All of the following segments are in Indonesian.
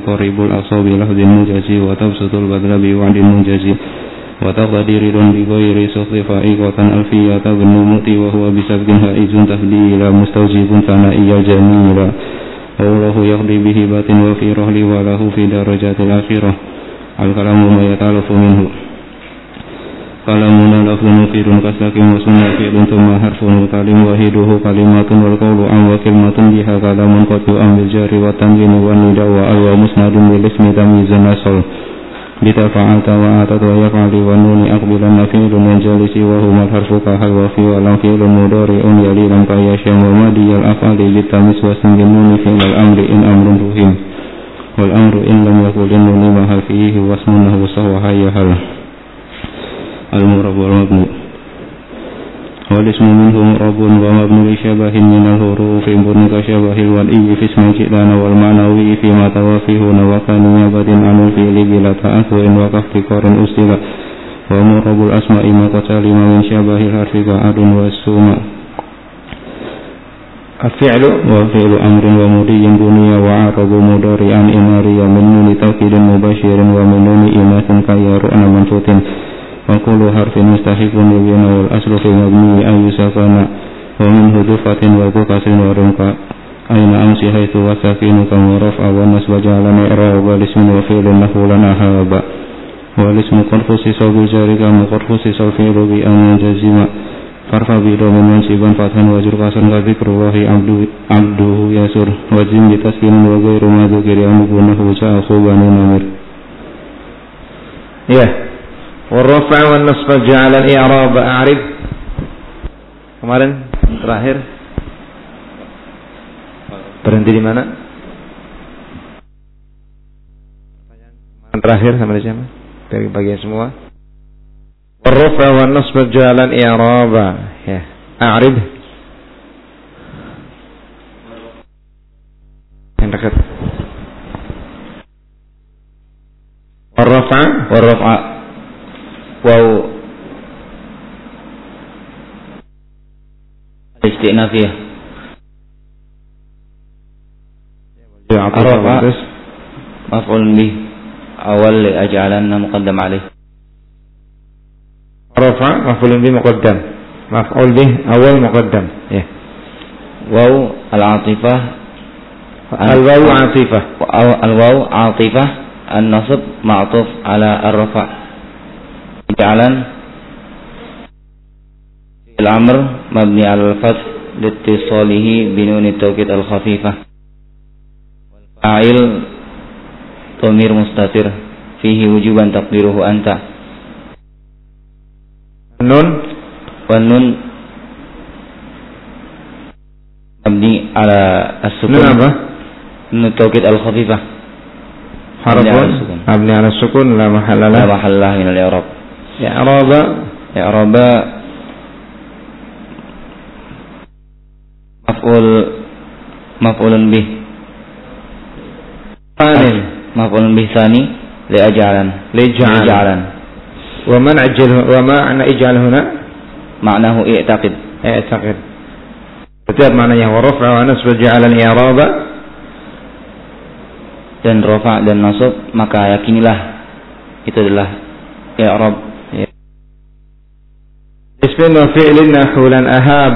وتقرب الأقصى بلفظ موجز وتبسط البذل بوعد منجز وتقتضي رضا بغير سخط فائقة ألفية تبن مؤتي وهو بسبق هائز تفديلا مستوجب ثنائي جميلا والله يقضي بهبة وفي رهل وله في درجات الآخرة الكلام ما يتألف منه كلامنا لفظ مفيد كساكن وسنة فعل ثم حرف كلم وحيده كلمات والقول عن وكلمة بها كلام قد يؤم بالجار والتنوين والنداء وألوى مسند بالاسم تمييز النصر بتفعلت وآتت ويفعل والنون أقبلا فعل ينجلس وهما الحرف كهل وفي ولم فعل مضارع يلي لم كيشم ومادي الأفعال بالتمس وسن النون فعل الأمر إن أمر فهم والأمر إن لم يكن النون محل فيه واسمه سهو هيهل المرب والمبني والاسم منه مرب ومبني لشبه من الحروف بن كشبه الولي في اسم الجئلان والمعنوي فيما توافيه وكان نيابة عن الفعل بلا تأثر وكافتقار أسئلة ومرب الأسماء ما قد سلم من شبه الحرف كعد والسوم الفعل وفعل أمر ومضي بني وعرب مضارعا إماريا من نون توكيد مباشر ومن نون إناث كيرؤن منصوت وكل حرف مستحق للبناء والأصل في مبني أن يسكن ومنه دفعة وكسر ورمق أين أمس حيث وسكين كما رفع والنصب جعلنا إعراب والاسم وفعل نحو لنا هذا والاسم قد خصص بالجار كما قد خصص الفعل بأن ينجزم فارفع بضم منصبا فتحا وجر قصرا كذكر الله عبده يسر وجم بتسكين وغير ما ذكر أنه جاء خوبان نمر والرفع والنصب جعل الإعراب أعرب. Kemarin terakhir berhenti di mana? Pertanyaan terakhir sama siapa? Dari bagian semua. والرفع والنصب جعل الإعراب أعرب. Yang dekat. والرفع واو استئنافية الرفع مفعول به أول أجعلنا مقدم عليه الرفع مفعول به مقدم مفعول به أول مقدم واو العاطفة الواو عاطفة الواو عاطفة النصب معطوف على الرفع جعلن الأمر مبني على الفتح لاتصاله بنون التوكيد الخفيفة والفاعل ضمير مستتر فيه وجوبا تقديره أنت والنون مبني على السكون نون التوكيد الخفيفة حرف مبني على السكون لا محل له من الإعراب إعراب مفعول به مفعول به ثاني لجعلن ومعنى اجعل هنا معناه اعتقد setiap maknanya warfa wa nasb ja'al al-i'rab dan rafa dan nasab maka yakinilah itu adalah i'rab. اسم وفعل نحو لن أهاب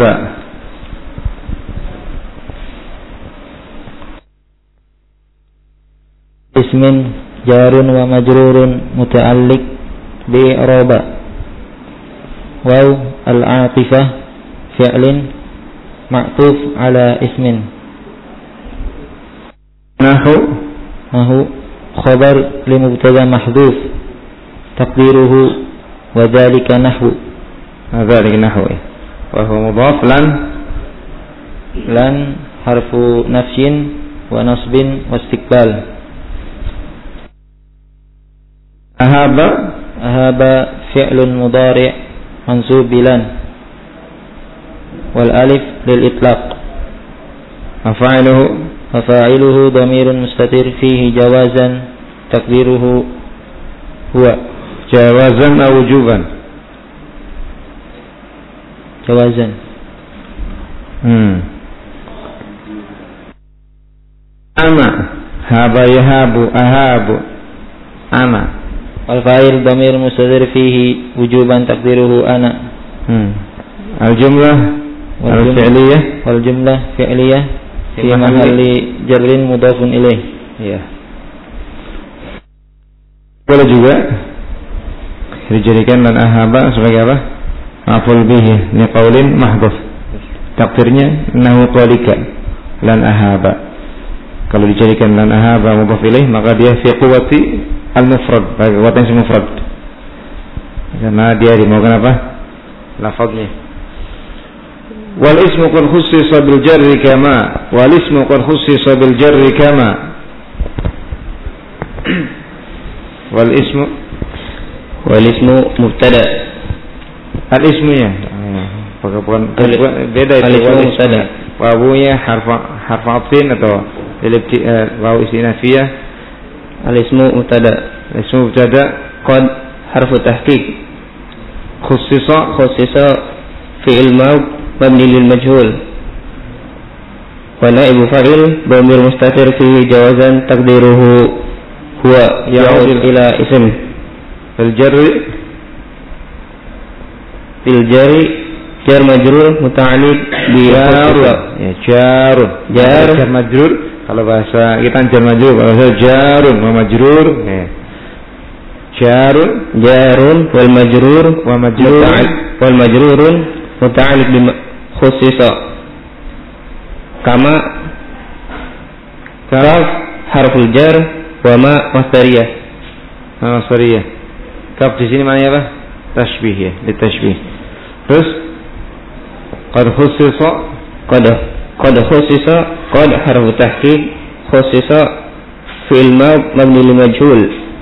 اسم جار ومجرور متعلق بإعراب واو العاطفة فعل معطوف على اسم نحو خبر لمبتدا محذوف تقديره وذلك نحو وهو مضاف لن حرف نفي ونصب واستقبال أهاب فعل مضارع منصوب بلن والألف للإطلاق وفاعله ضمير مستتر فيه جوازا تقديره هو جوازا أو وجوبا جوازا haba yahabu ahabu ana. Al-fa'il dhamir mustatir fihi wujuban taqdiruhu ana. Al-jumlah al-fi'liyah wal jumlah fi'liyah fi mahalli jarrin mudhafun ilaih. Ya. Boleh juga dijadikan lan ahaba sebagai apa? Maf'ul bihi li qaulin mahdhuf. Takdirnya nahu qalika lan ahaba. Kalau dijadikan lan ahaba mudhaf ilaih maka dia fi quwwati al-mufrad, bagi kekuatan si mufrad. Karena dia dimaukan apa? Lafaznya. Wal ismu qad khussisa bil jarri kama wal ismu qad khussisa bil jarri kama. Wal ismu mubtada. Al ismunya bukan beda itu. Wal mubtada. Wawunya harf atfin atau wawu istinafiyah. Al ismu mubtada. Al ismu mubtada. Qad harfu tahqiq. Khussisa fi'il mabni lil majhul. Wa naibu fa'il dhamir mustatir fihi jawazan taqdiruhu huwa ya'ud ila ism. Bil jarri jar majrur muta'alliq bi jar majrur. Kalau bahasa kita jar majrur, kalau bahasa jarun wa majrur. Jarun wal majrur wal majrurun muta'alliq bi khussisa. Kama kaf harful jar wa ma masdariyah. Kaf di sini maknanya apa? Tashbih ya, ditashbih. Terus qad khussisa qad harfu tahqiq khussisa fi'il mabni lil majhul.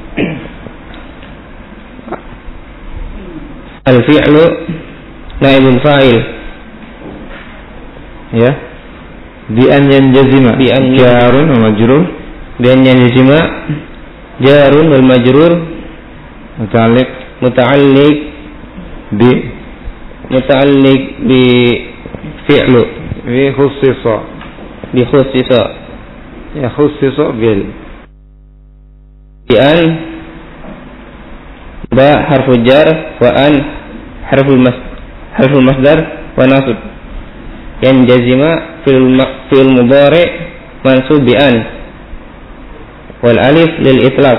Al-fi'lu naibul fa'il. Ya. Bi an yanjazima jarun wa majrur. Bi an yanjazima jarun wal majrur muta'alliq bi fi'lu bi khussisa ya khussisa bil bi an ba harfu jar wa an harfu masdar wa nasb. Yang jazima fil mudhari mansub bi an wal alif lil itlaq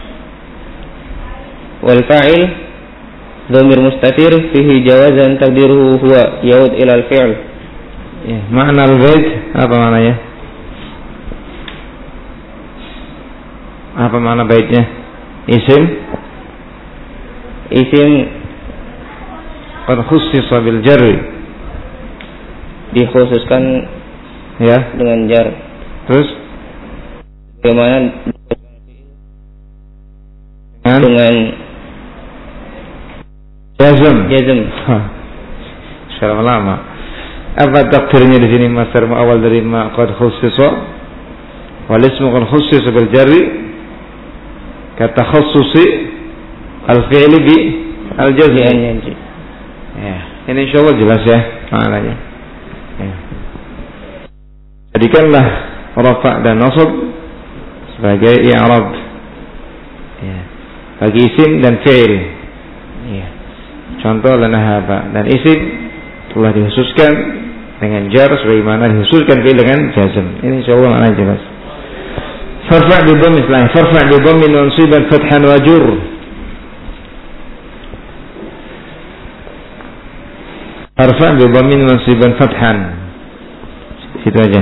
wal fa'il dhamir mustatir fihi jawazan taqdiruhu huwa yaud ila al fi'l. Ya, makna al-bait apa maknanya? Apa makna baitnya? Isim qad khussisa bil jarri, dikhususkan ya dengan jar. Terus bagaimana dengan jazm? Sekarang lama. Apa takdirnya di sini masdar awal dari ma qad khussisa wal ismu qad khussisa bil jarri kata khussusi al-fi'li bi al-jazm. Ya, ini insyaallah jelas ya maknanya. Ya. Jadikanlah rafa' dan nasab sebagai i'rab. Ya. Bagi isim dan fi'il. Ya. Contoh lanahaba dan isim telah dikhususkan dengan jar sebagaimana dikhususkan fi'il dengan jazm. Ini insyaallah maknanya jelas. Farfa' bi dhamm islah, farfa' bi dhamm mansuban fathan wa jur. Farfa' bi dhamm mansuban fathan. Situ aja.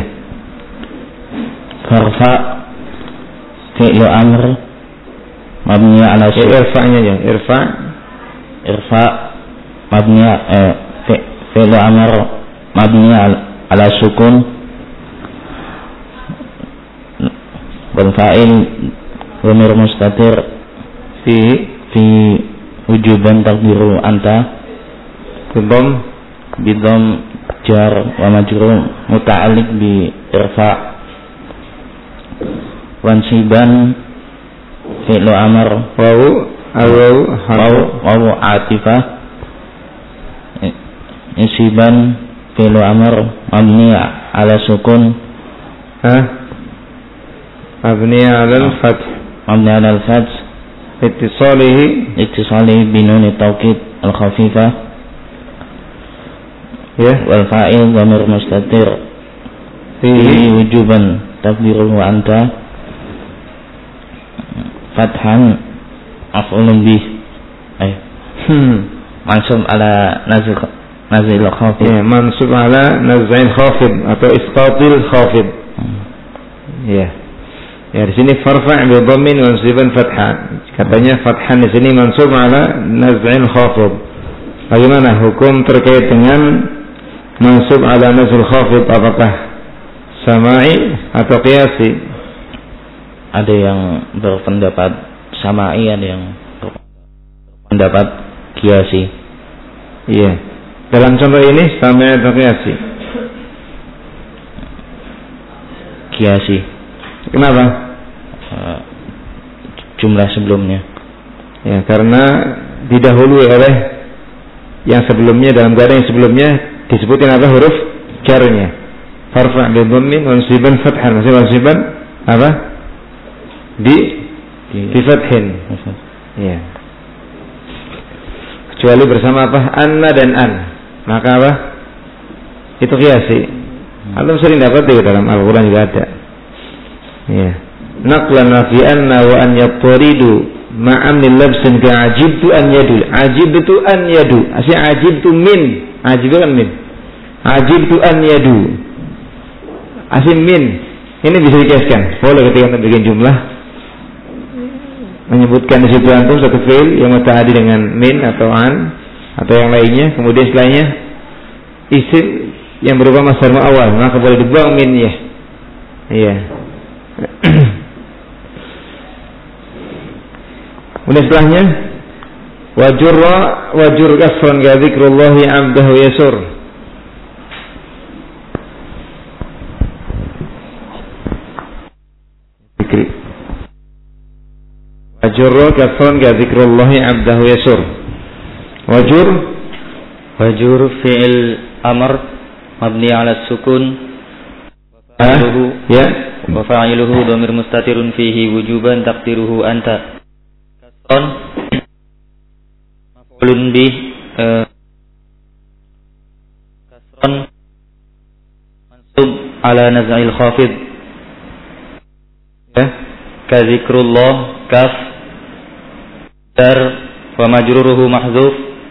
Farfa' fi'lu amr mabni ala sukun. Irfa'nya aja. Irfa' mabni fi'lu amr mabni ala sukun wal fa'il dhamir mustatir fi wujuban taqdiru anta bidham jar wa majrur muta'alliq bi irfa' wansiban fi'lu amr wawu atifah insiban fi'lu amr mabni ala sukun mabni 'ala al-fath. Mabni 'ala al-fath. Ittisalihi binun at-tawkid al-khafifah. Ya. Wal fa'il dhamir mustatir fihi wujuban taqdiruhu anta fathan af'ulun bih. Mansub ala nazil khafid. Ya, mansub ala nazil khafid atau isqatil khafid. Ya. Ya, di sini farfa' bi dhammin wa nasban fathah. Katanya fathan di sini mansub ala nazil khafid. Bagaimana hukum terkait dengan mansub ala nazil khafid, apakah sama'i atau qiyasi? Ada yang berpendapat sama'i, ada yang berpendapat qiyasi. Iya. Dalam contoh ini sama'i atau qiyasi? Qiyasi. Kenapa? Jumlah sebelumnya. Ya, karena didahului oleh yang sebelumnya, dalam keadaan yang sebelumnya disebutkan apa huruf jarnya. Farfa' bi dhammin wa nasban fathan. Maksudnya nasban apa? Di fathin. Ya. Kecuali bersama apa? Anna dan an. Maka apa? Itu qiyasi. Antum sering dapat di dalam Al-Qur'an juga ada. Ya. Naqlan fi anna wa an yattaridu ma'amil labsin ka'ajibtu an yadul. Ajibtu an yadu. Asli ajibtu min. Ajibtu kan min. Ajibtu an yadu. Asli min. Ini bisa dikiaskan. Boleh ketika kita bikin jumlah menyebutkan di situ antum satu fi'il yang muta'addi dengan min atau an atau yang lainnya, kemudian setelahnya isim yang berupa masdar mu'awwal, maka boleh dibuang min ya. Iya. Kemudian setelahnya wajur kasran ka dzikrullahi 'abdahu yasur. Wajur kasran ka dzikrullahi 'abdahu yasur. Wajur fi'il amr mabni 'ala sukun ya. Wa fa'iluhu dhamir mustatirun fihi wujuban taqdiruhu anta. Kasron maf'ulun bih kasron mansub ala naz'il khafid ya. Ka zikrullah kaf jar wa majruruhu mahdzuf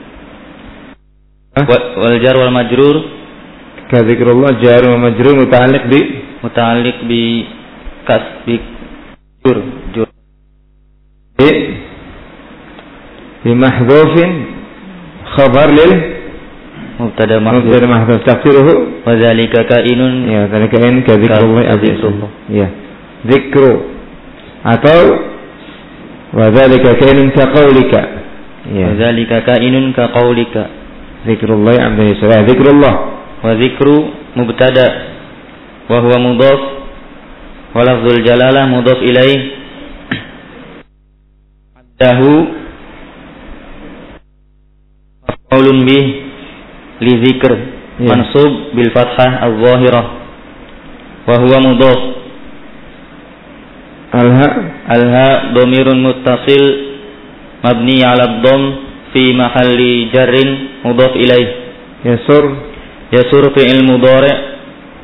wal jar wal majrur ka zikrullah jar wa majrur muta'alliq bi kasbi jur bi mahdhufin khabar lil mubtada mahdhuf taqdiruhu wa zalika kainun ya zalika kain ka zikrullah ya zikru atau wa zalika kainun ka qaulika ya wa zalika kainun ka qaulika zikrullah amri salat zikrullah wa zikru mubtada wa huwa mudhaf wa lafzul jalalah mudhaf ilaih dahu maf'ulun bih li dzikr mansub bil fathah adh-dhahirah wa huwa mudhaf alha dhamirun muttasil mabni 'ala dhamm fi mahalli jarrin mudhaf ilaih yasur fi'il mudhari'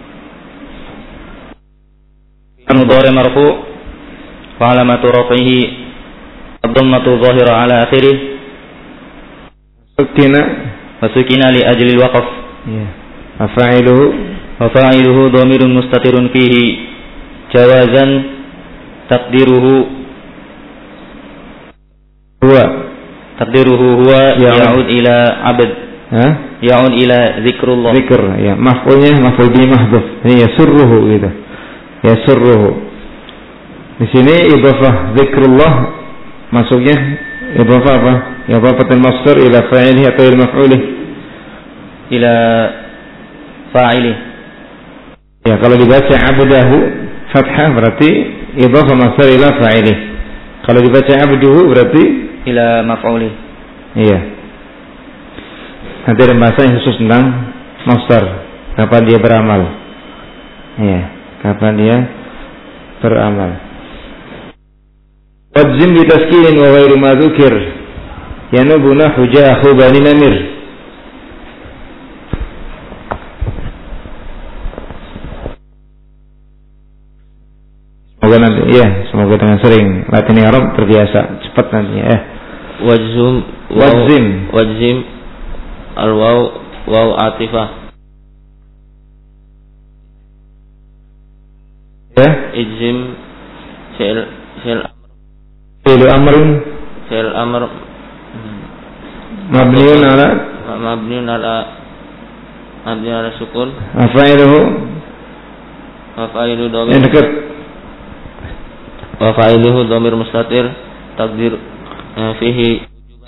mudhari' marfu' wa 'alamatu raf'ihi ad-dhammatu dhahira 'ala akhirih sukina li ajli al-waqf ya fa'iluhu dhamirun mustatirun fihi jawazan taqdiruhu huwa ya'ud ila 'abd ya'ud ila zikrullah zikr ya maf'ulnya maf'ul bi mahdhuf ini yasurruhu gitu yasurruhu di sini idhafah zikrullah masuknya idhafah apa idhafatul masdar ila fa'ilihi atau ila maf'ulihi ila fa'ili ya kalau dibaca 'abdahu fathah berarti idhafah masdar ila fa'ilihi kalau dibaca 'abduhu berarti ila maf'uli. Iya. Nanti ada bahasa yang khusus tentang masdar, kapan dia beramal. Iya, kapan dia beramal. wajzim bi taskinin wa ghairu ma dzukir yanubu nahu ja'a Bani Namir. Semoga nanti semoga dengan sering latihan Arab terbiasa cepat nantinya wajzim al-waw atifah ijzim fi'il amr mabniun ala sukun fa'iluhu dhamir mustatir takdir fihi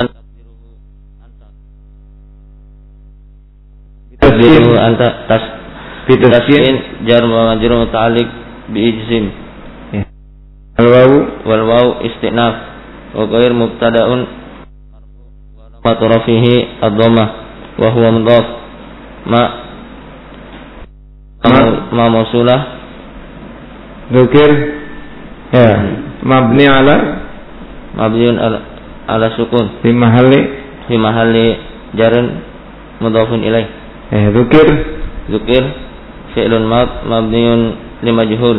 takdiruhu anta tasbin jar wa majrur muta'alliq bi ijzim wal waw istinaf wa ghair mubtada'un wa tarafihi ad-dhammah wa huwa mudhaf ma mausulah dzikir mabni ala sukun fi mahalli jarun mudhafun ilaih dzikir fi'lun mabniun li majhul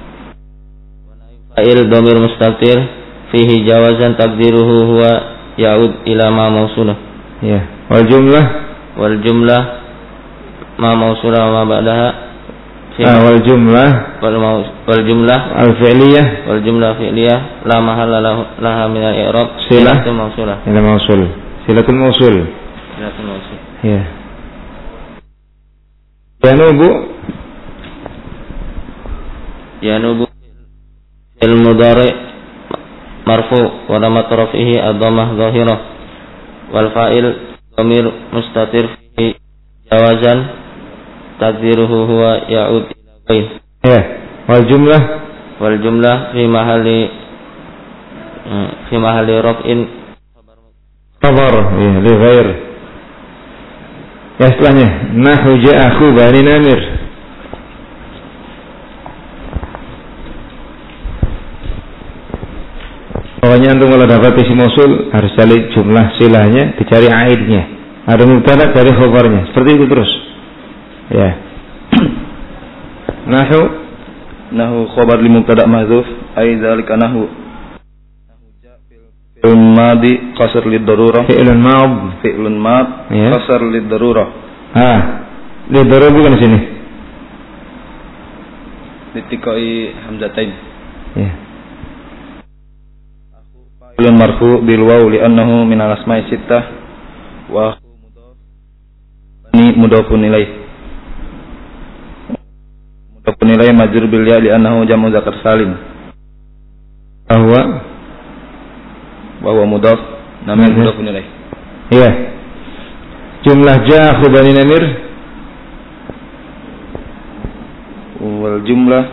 fa'il dhamir mustatir fihi jawazan taqdiruhu huwa ya'ud ila ma mausulah wal jumlah ma mausulah wa ma ba'daha wal jumlah al fi'liyah la mahalla laha min al i'rab silatul mausulah silatul mausul yanubu fil mudhari marfu wa lam tarfihi ad-dhammah dhahirah wal fa'il dhamir mustatir fi jawazan taqdiruhu huwa ya'ud ila ghair wal jumlah fi mahalli raf'in khabar li ghair. Setelahnya nahu ja'a Bani Namir. Pokoknya antum kalau dapat isim mausul harus cari jumlah silahnya, dicari aidnya. Ada mubtada dari khabarnya. Seperti itu terus. Nahu khabar li mubtada mahdzuf ay dzalika nahu fi'lun madi qasr lid darurah fi'lun mad qasr lid darurah lid darurah bukan sini ditikai hamzatain fi'lun marfu bil waw li annahu min al asma'i sittah wa mudhafun ilaih penilai majrur bil ya li annahu jamu zakar salim bahwa mudhaf namanya mudhaf penilai jumlah ja'a Bani Namir wal jumlah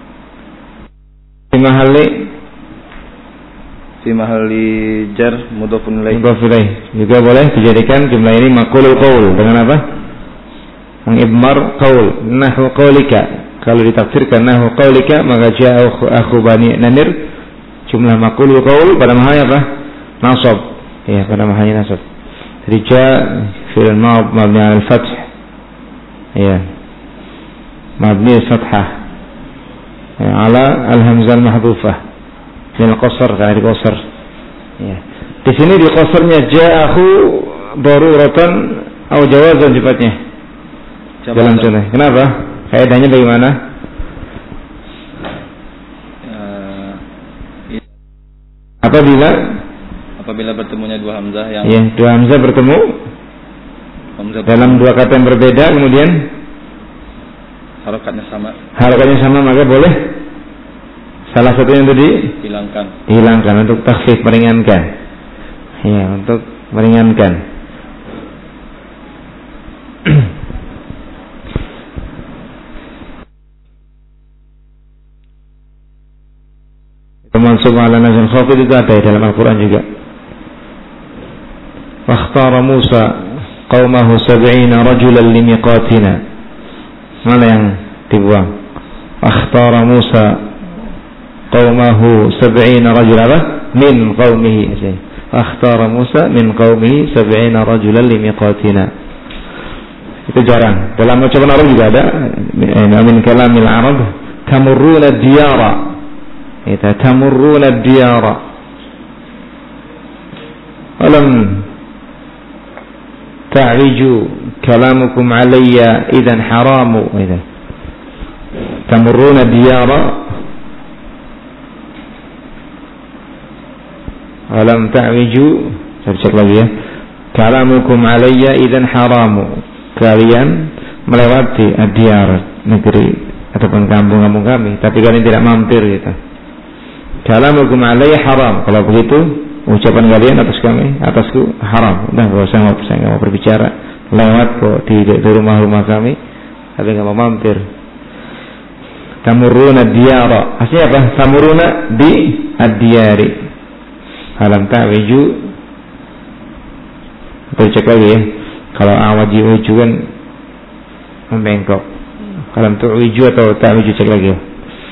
fi mahalli jar mudhaf penilai juga boleh dijadikan jumlah ini maqulul qaul dengan apa mengibmar qaul nahwu qaulika. Kalau ditafsirkan nahu qaulika maka ja'a akhu Bani Namir jumlah maqulul qaul pada mahalnya apa? Nasab. Pada mahalnya nasab. Jadi ja'a fi'il mabni 'ala al-fath. Mabni al-fathah. Ala al-hamzah al-mahdhufah. Min al-qasr karena diqasar. Di sini diqasarnya ja'ahu daruratan atau jawazan sifatnya. Dalam contoh. Kenapa? Kaidahnya bagaimana? Apabila bertemunya dua hamzah yang dua hamzah bertemu dalam dua kata yang berbeda kemudian harokatnya sama maka boleh salah satunya itu dihilangkan untuk takhfif meringankan. Untuk meringankan. Mansub ala nazil khafid itu ada dalam Al-Quran juga. Wakhtara Musa qawmahu 70 rajulan limiqatina. Mana yang dibuang? Wakhtara Musa qawmahu 70 rajulan apa? min qaumihi. Akhtara Musa min qaumihi 70 rajulan limiqatina. Itu jarang. Dalam ucapan Arab juga ada min kalamil Arab tamurruna diyara. Itu tamurruna diyara. Alam ta'riju kalamukum alayya idzan haramu. Itu tamurruna diyara. Alam ta'riju, saya cek lagi ya. Kalamukum alayya idzan haramu. Kalian melewati diyar, negeri ataupun kampung-kampung kami, tapi kalian tidak mampir gitu. Kalamukum alayya haram. Kalau begitu ucapan kalian atas kami, atasku haram. Udah saya nggak mau berbicara. Lewat kok di rumah-rumah kami, tapi nggak mau mampir. Tamurruna diyara. Artinya apa? Tamurruna di ad-diyari. Alam ta'wiju. Cek lagi ya. Kalau awaji uju kan membengkok. Alam tu'wiju atau ta'wiju, cek lagi ya.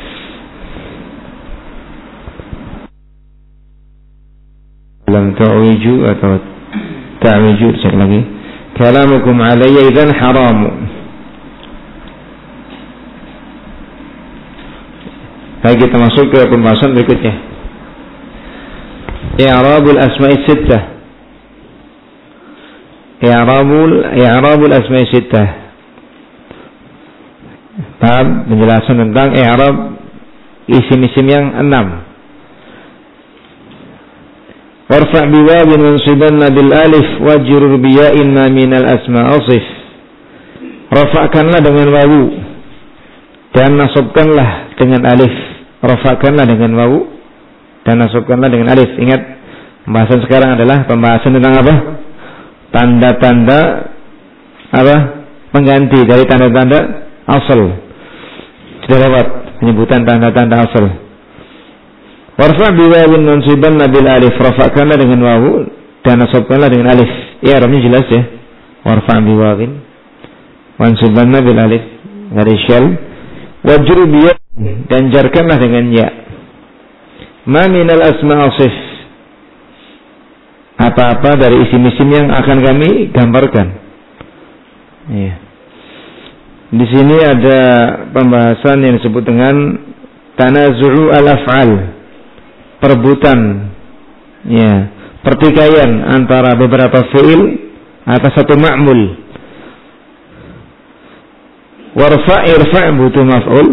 Alam tu'wiju atau ta'wiju, cek lagi. Kalamukum alayya idzan haramu. Baik, kita masuk ke pembahasan berikutnya. I'rabul asma'i sittah. I'rabul asma'i sittah. Bab penjelasan tentang i'rab isim-isim yang 6. Warfa' biwawin wansibanna bil alif wajrur biya'in ma minal asma' asif. Rafa'kanlah dengan wawu dan nasabkanlah dengan alif. Rafa'kanlah dengan wawu dan nasabkanlah dengan alif. Ingat, pembahasan sekarang adalah pembahasan tentang apa? Tanda-tanda apa? Pengganti dari tanda-tanda asal. Sudah lewat penyebutan tanda-tanda asal. Warfa' biwawin mansibanna bil alif. Rafa'kanlah dengan wawu dan nasabkanlah dengan alif. Ya, Arabnya jelas ya. Warfa' biwawin mansibanna bil alif. Dari syal. Wajru biya dan jarkanlah dengan ya. Ma minal asma' asif. Apa-apa dari isim-isim yang akan kami gambarkan. Ya. Di sini ada pembahasan yang disebut dengan tanazu'u al-af'al. Perebutan, ya, pertikaian antara beberapa fi'il atas satu ma'mul. Warfa' irfa' butuh maf'ul.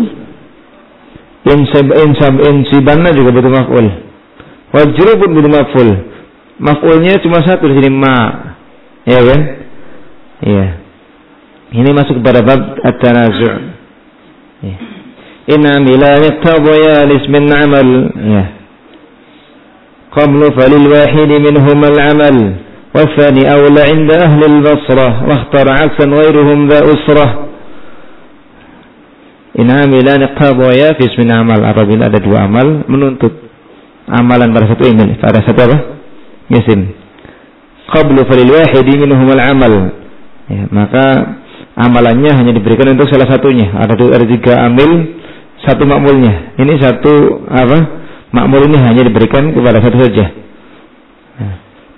Insibanna juga butuh maf'ul. Wajru pun butuh maf'ul. Maf'ulnya cuma satu di sini, ma. Ya kan? Iya. Ini masuk kepada bab at-tanazu'. Ya. Inna mila yaqtadaya lismin amal. Ya. Qablu falil wahidi minhum al-amal. Wafani awla inda ahli al-basrah. Wakhtara aksan ghairuhum dha usrah. Inna mila yaqtadaya fi ismin amal. Apabila ada dua amal menuntut amalan pada satu isim. Pada satu apa? Isim. Qablu falil wahidi minhum al-amal. Ya, maka amalannya hanya diberikan untuk salah satunya. Ada tiga amil, satu makmulnya. Ini satu apa? Makmul ini hanya diberikan kepada satu saja. Nah.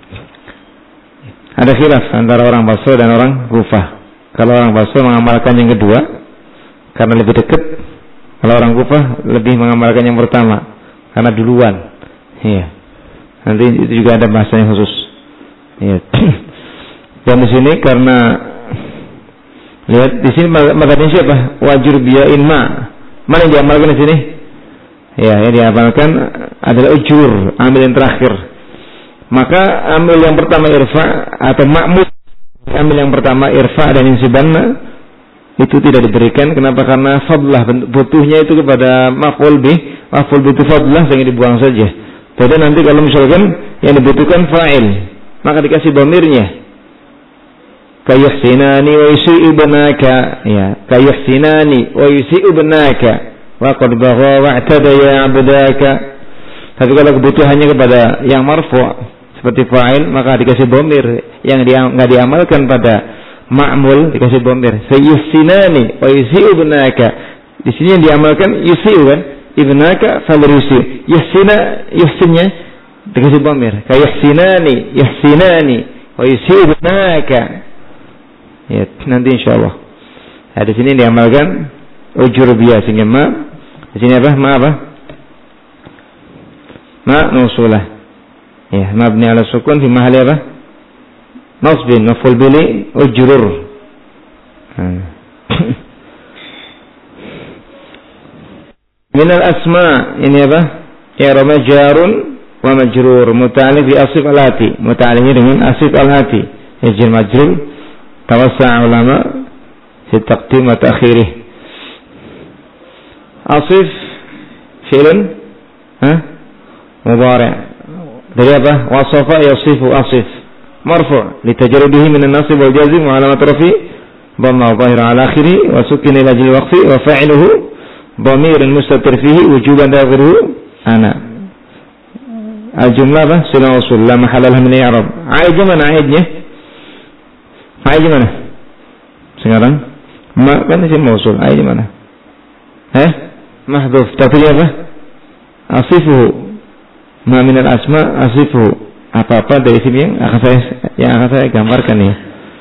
Ada khilaf antara orang Basra dan orang Kufah. Kalau orang Basra mengamalkan yang kedua karena lebih dekat. Kalau orang Kufah lebih mengamalkan yang pertama karena duluan. Iya. Nanti itu juga ada bahasanya khusus. Iya. Dan di sini karena lihat di sini maknanya siapa? Wajur biya'in ma. Mana yang diamalkan di sini? Ya, yang diamalkan adalah ujur, amil yang terakhir. Maka amil yang pertama irfa atau ma'mul, amil yang pertama irfa dan insibanna itu tidak diberikan. Kenapa? Karena fadlah, butuhnya itu kepada maf'ul bih. Maf'ul bih itu fadlah, sehingga dibuang saja. Jadi nanti kalau misalkan yang dibutuhkan fa'il, maka dikasih dhamirnya. Kayuhsinani wa yusi'u banaka, ya, kayuhsinani wa yusi'u banaka wa qad bagha wa'tada ya 'abdaka. Tapi kalau kebutuhannya kepada yang marfu' seperti fa'il, maka dikasih dhamir. Yang enggak diamalkan pada ma'mul dikasih dhamir. Sayuhsinani wa yusi'u banaka. Di sini yang diamalkan yusi'u kan? Ibnaka fal yusi. Yuhsina, yuhsinnya dikasih dhamir. Ka yuhsinani wa yusibunaka. Ya, nanti insyaallah. Di sini diamalkan ujur biasa ma. Di sini apa? Ma mausulah. Ya, mabni ala sukun fi mahalli apa? Nasbin maf'ul bihi ujrur. Min al-asma ini apa? I'rab jarun wa majrur muta'alliq bi asif al-ati. Muta'alliq dengan asif al-ati. Jar majrur tawassa'a ulama fi taqdim wa ta'khirih. Asif fi'lun mudhari' dari apa? Wasafa yasifu asif marfu' litajarrudihi min an-nasb wal jazm wa alamat rafi dhamma dhahira ala akhirih wa sukina ila ajli waqfi wa fa'iluhu dhamirun mustatir fihi wujuban dakhiruhu ana. Al-jumlah apa? Sila usul la mahalla lahu min i'rab. Aid mana aidnya? Aid mana? Sekarang ma kan isim mausul. Aid mana? Mahdhuf. Tapi apa? Asifuhu. Ma min al-asma asifuhu. Apa-apa dari isim yang akan saya gambarkan ya.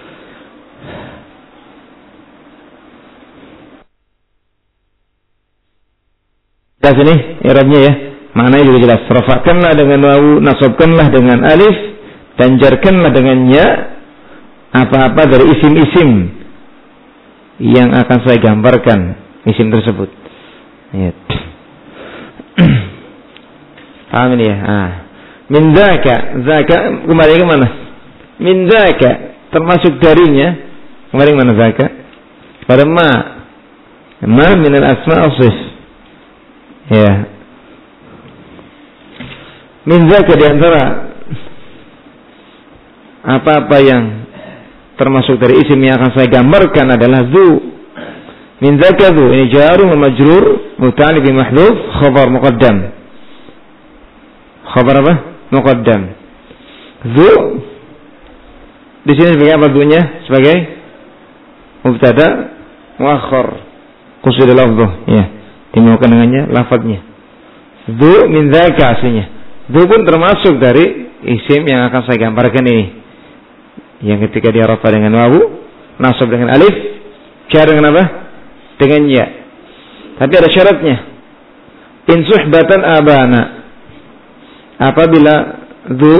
Jelas ini i'rabnya ya. Maknanya juga jelas. Rafa'kanlah dengan wawu, nasabkanlah dengan alif, dan jarkanlah dengan ya apa-apa dari isim-isim yang akan saya gambarkan isim tersebut. Ya. Paham ini ya? Min dzaka, dzaka kembali ke mana? Min dzaka termasuk darinya. Kembali ke mana dzaka? Pada ma. Ma min al-asma asif. Ya. Min dzaka di antara apa-apa yang termasuk dari isim yang akan saya gambarkan adalah zu. Min dzaka zu ini jarun wa majrur muta'alliq bi mahdhuf khabar muqaddam. Khabar apa? Muqaddam. Zu di sini sebagai apa zunya? Sebagai mubtada muakhkhar. Qusida lafdhuh ya. Dimaukan dengannya lafadznya. Zu min dzaka aslinya. Zu pun termasuk dari isim yang akan saya gambarkan ini. Yang ketika dia rafa dengan wawu, nasab dengan alif, jar dengan apa? Dengan ya. Tapi ada syaratnya. In suhbatan abana. Apabila zu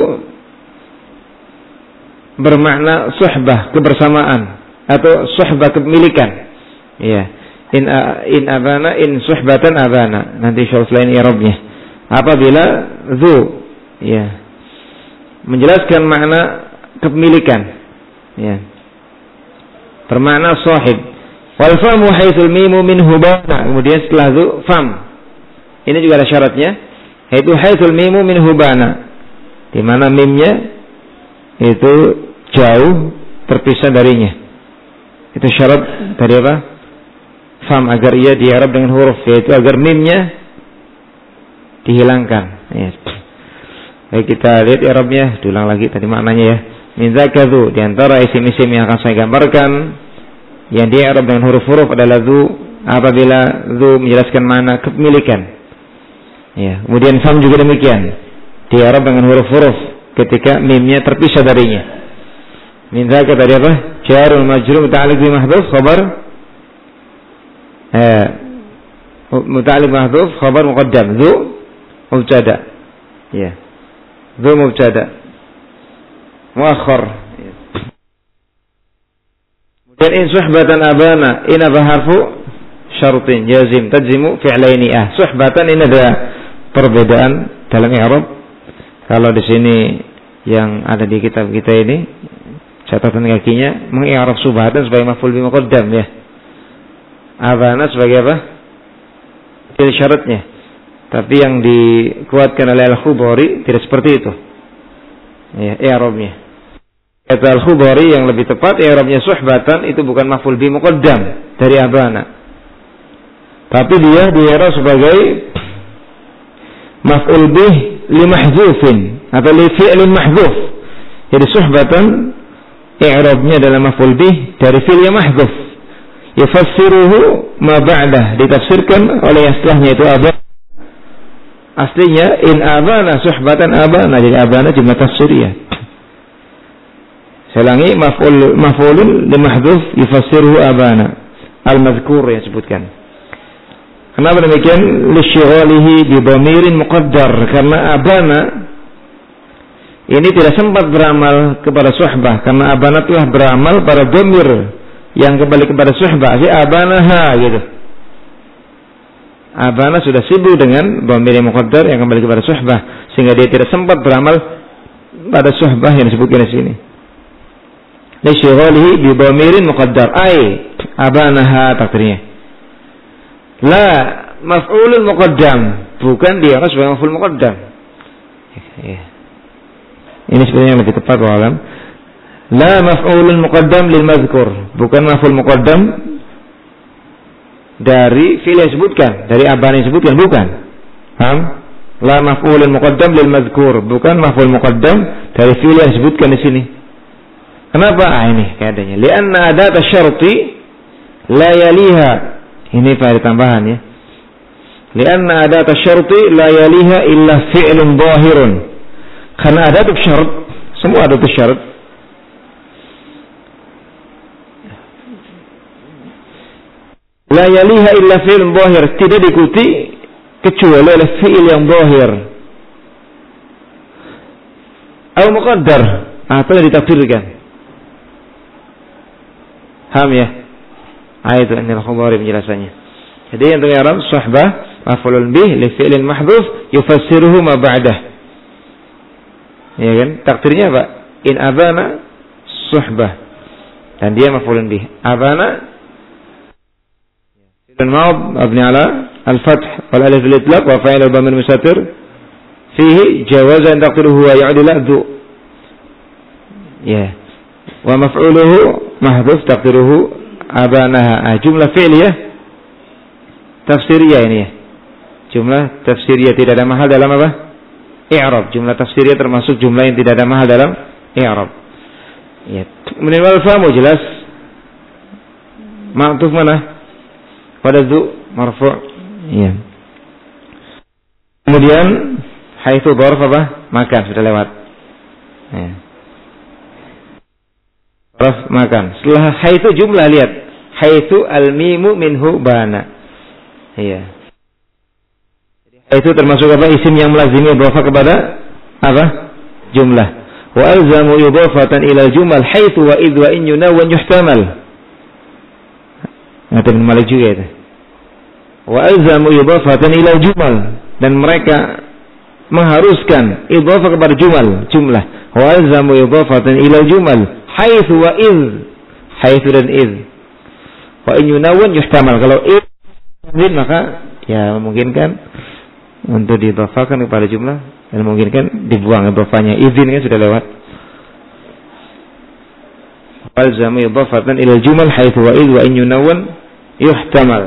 bermakna suhbah, kebersamaan atau suhbah kepemilikan. Ya. In abana in suhbatan abana. Nanti insyaallah selain i'rabnya. Apabila zu ya menjelaskan makna kepemilikan ya bermakna sahib wal famu haitsul mimu minhu bana. Kemudian setelah zu fam ini juga ada syaratnya, yaitu haitsul mimu minhu bana, di mana mimnya itu jauh terpisah darinya. Itu syarat dari apa? Fam, agar ia di'rab dengan huruf, yaitu agar mimnya dihilangkan ya. Baik, kita lihat i'rabnya, diulang lagi tadi maknanya ya. Min dzaka zu, di antara isim-isim yang akan saya gambarkan yang di'rab dengan huruf-huruf adalah zu apabila zu menjelaskan makna kepemilikan. Ya, kemudian fam juga demikian. Di'rab dengan huruf-huruf ketika mimnya terpisah darinya. Min dzaka tadi apa? Jarun majrur muta'alliq bi mahdhuf khabar muta'alliq mahdhuf khabar muqaddam. Zu mubtada. Ya. Zu mubtada. Muakhkhar. Kemudian in suhbatan abana, in apa harfu syartin jazim tajzimu fi'laini suhbatan. Ini ada perbedaan dalam i'rab. Kalau di sini yang ada di kitab kita ini catatan kakinya mengi'rab subhatan sebagai maf'ul bi muqaddam ya. Abana sebagai apa? Itu syaratnya. Tapi yang dikuatkan oleh Al-Khudhari tidak seperti itu. Ya, i'rabnya. Kata Al-Khudhari yang lebih tepat i'rabnya suhbatan itu bukan maf'ul bi muqaddam dari abana. Tapi dia i'rab sebagai maf'ul bih li mahdzufin atau li fi'lin mahdzuf. Jadi suhbatan i'rabnya adalah maf'ul bih dari fi'l yang mahdzuf. Yufassiruhu ma ba'dah, ditafsirkan oleh yang setelahnya itu abana. aslinya in abana suhbatan abana, jadi abana jumlah tafsiriyah. Saya ulangi, maf'ulun li mahdhuf yufassiruhu abana al-madhkur yang sebutkan. Kenapa demikian? Lisyighalihi bi dhamirin muqaddar, karena abana ini tidak sempat beramal kepada suhbah, karena abana telah beramal pada dhamir yang kembali kepada suhbah, si abanaha gitu. Abana sudah sibuk dengan dhamir yang muqaddar yang kembali kepada suhbah, sehingga dia tidak sempat beramal pada suhbah yang disebutkan di sini. Lisyighalihi bi dhamirin muqaddar, ay abanaha takdirnya. La maf'ulun muqaddam, bukan dia harus sebagai maf'ul muqaddam. Ini sebenarnya yang lebih tepat walam. La maf'ulun muqaddam lil madhkur, bukan maf'ul muqaddam dari fi'il yang disebutkan, dari abana yang disebutkan, bukan. Paham? La maf'ulun muqaddam lil madhkur, bukan maf'ul muqaddam dari fi'il yang disebutkan di sini. Kenapa? Ini keadaannya. Lianna adat syarti la yaliha. Ini faedah tambahan ya. Lianna adat syarti la yaliha illa fi'lun zahirun. Karena adat syarat, semua adat syarat la yaliha illa fi'lun zahir, tidak diikuti kecuali oleh fi'il yang zahir. Atau muqaddar, atau ditakdirkan. Paham ya? Itu anil khabari penjelasannya. Jadi yang tengah Arab suhbah maf'ulun bih li fi'lin mahdhuf yufassiruhu ma ba'dah. Ya kan? Takdirnya apa? In abana suhbah. Dan dia maf'ulun bih. Abana fi'lun madh mabni ala al-fath wal alif lil itlaq wa fa'il dhamir mustatir fihi jawazan taqdiruhu wa ya'dilu dhu. Ya. Wa maf'uluhu mahdhuf taqdiruhu abanaha. Jumlah fi'liyah tafsiriyah ini ya. Jumlah tafsiriyah tidak ada mahal dalam apa? I'rab. Jumlah tafsiriyah termasuk jumlah yang tidak ada mahal dalam i'rab. Ya. Minimal fahamu jelas. Ma'tuf mana? Pada dzu marfu'. Iya. Kemudian haitsu dzarf apa? Makan sudah lewat. Ya. Dzarf makan. Setelah haitsu jumlah lihat. Haitsu al-mimu minhu bana. Iya. Itu termasuk apa? Isim yang melazimi idhafah kepada apa? Jumlah. Wa alzamu idhafatan ila jumal haitsu wa idh wa in yunawwan yuhtamal. Ada Ibn Malik juga itu. Wa alzamu idhafatan ila jumal, dan mereka mengharuskan idhafah kepada jumlah. Wa alzamu idhafatan ila jumal haitsu wa idh. Haitsu dan idh. Wa in yunawwan yuhtamal. Kalau idh maka ya memungkinkan untuk diidhafakan kepada jumlah, dan memungkinkan dibuang idhafahnya. Izin kan sudah lewat. Alzamu idhafatan ila jumal haitsu wa idh wa in yunawwan yuhtamal.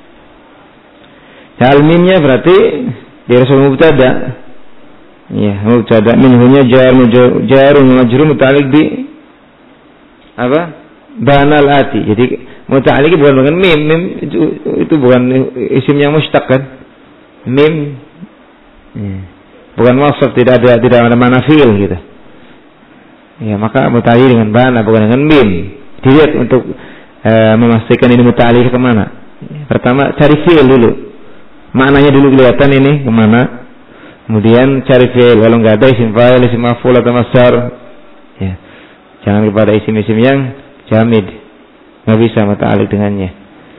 Al-mimnya berarti di rasul mubtada. Ya, mubtada minhunya jar majrur muta'alliq bi apa? Banal ati. Jadi muta'alliq bukan dengan mim. Mim itu bukan isim yang mustaq kan? Mim bukan wasf, tidak ada mana fi'il gitu. Ya, maka muta'alliq dengan bana bukan dengan mim. Dilihat untuk memastikan ini muta'alliq ke mana. Pertama cari fi'il dulu. Maknanya dulu kelihatan ini kemana. Kemudian cari fi'il. Kalau enggak ada isim fa'il, isim maf'ul atau masdar, ya, jangan kepada isim-isim yang jamid. Enggak bisa muta'alliq dengannya.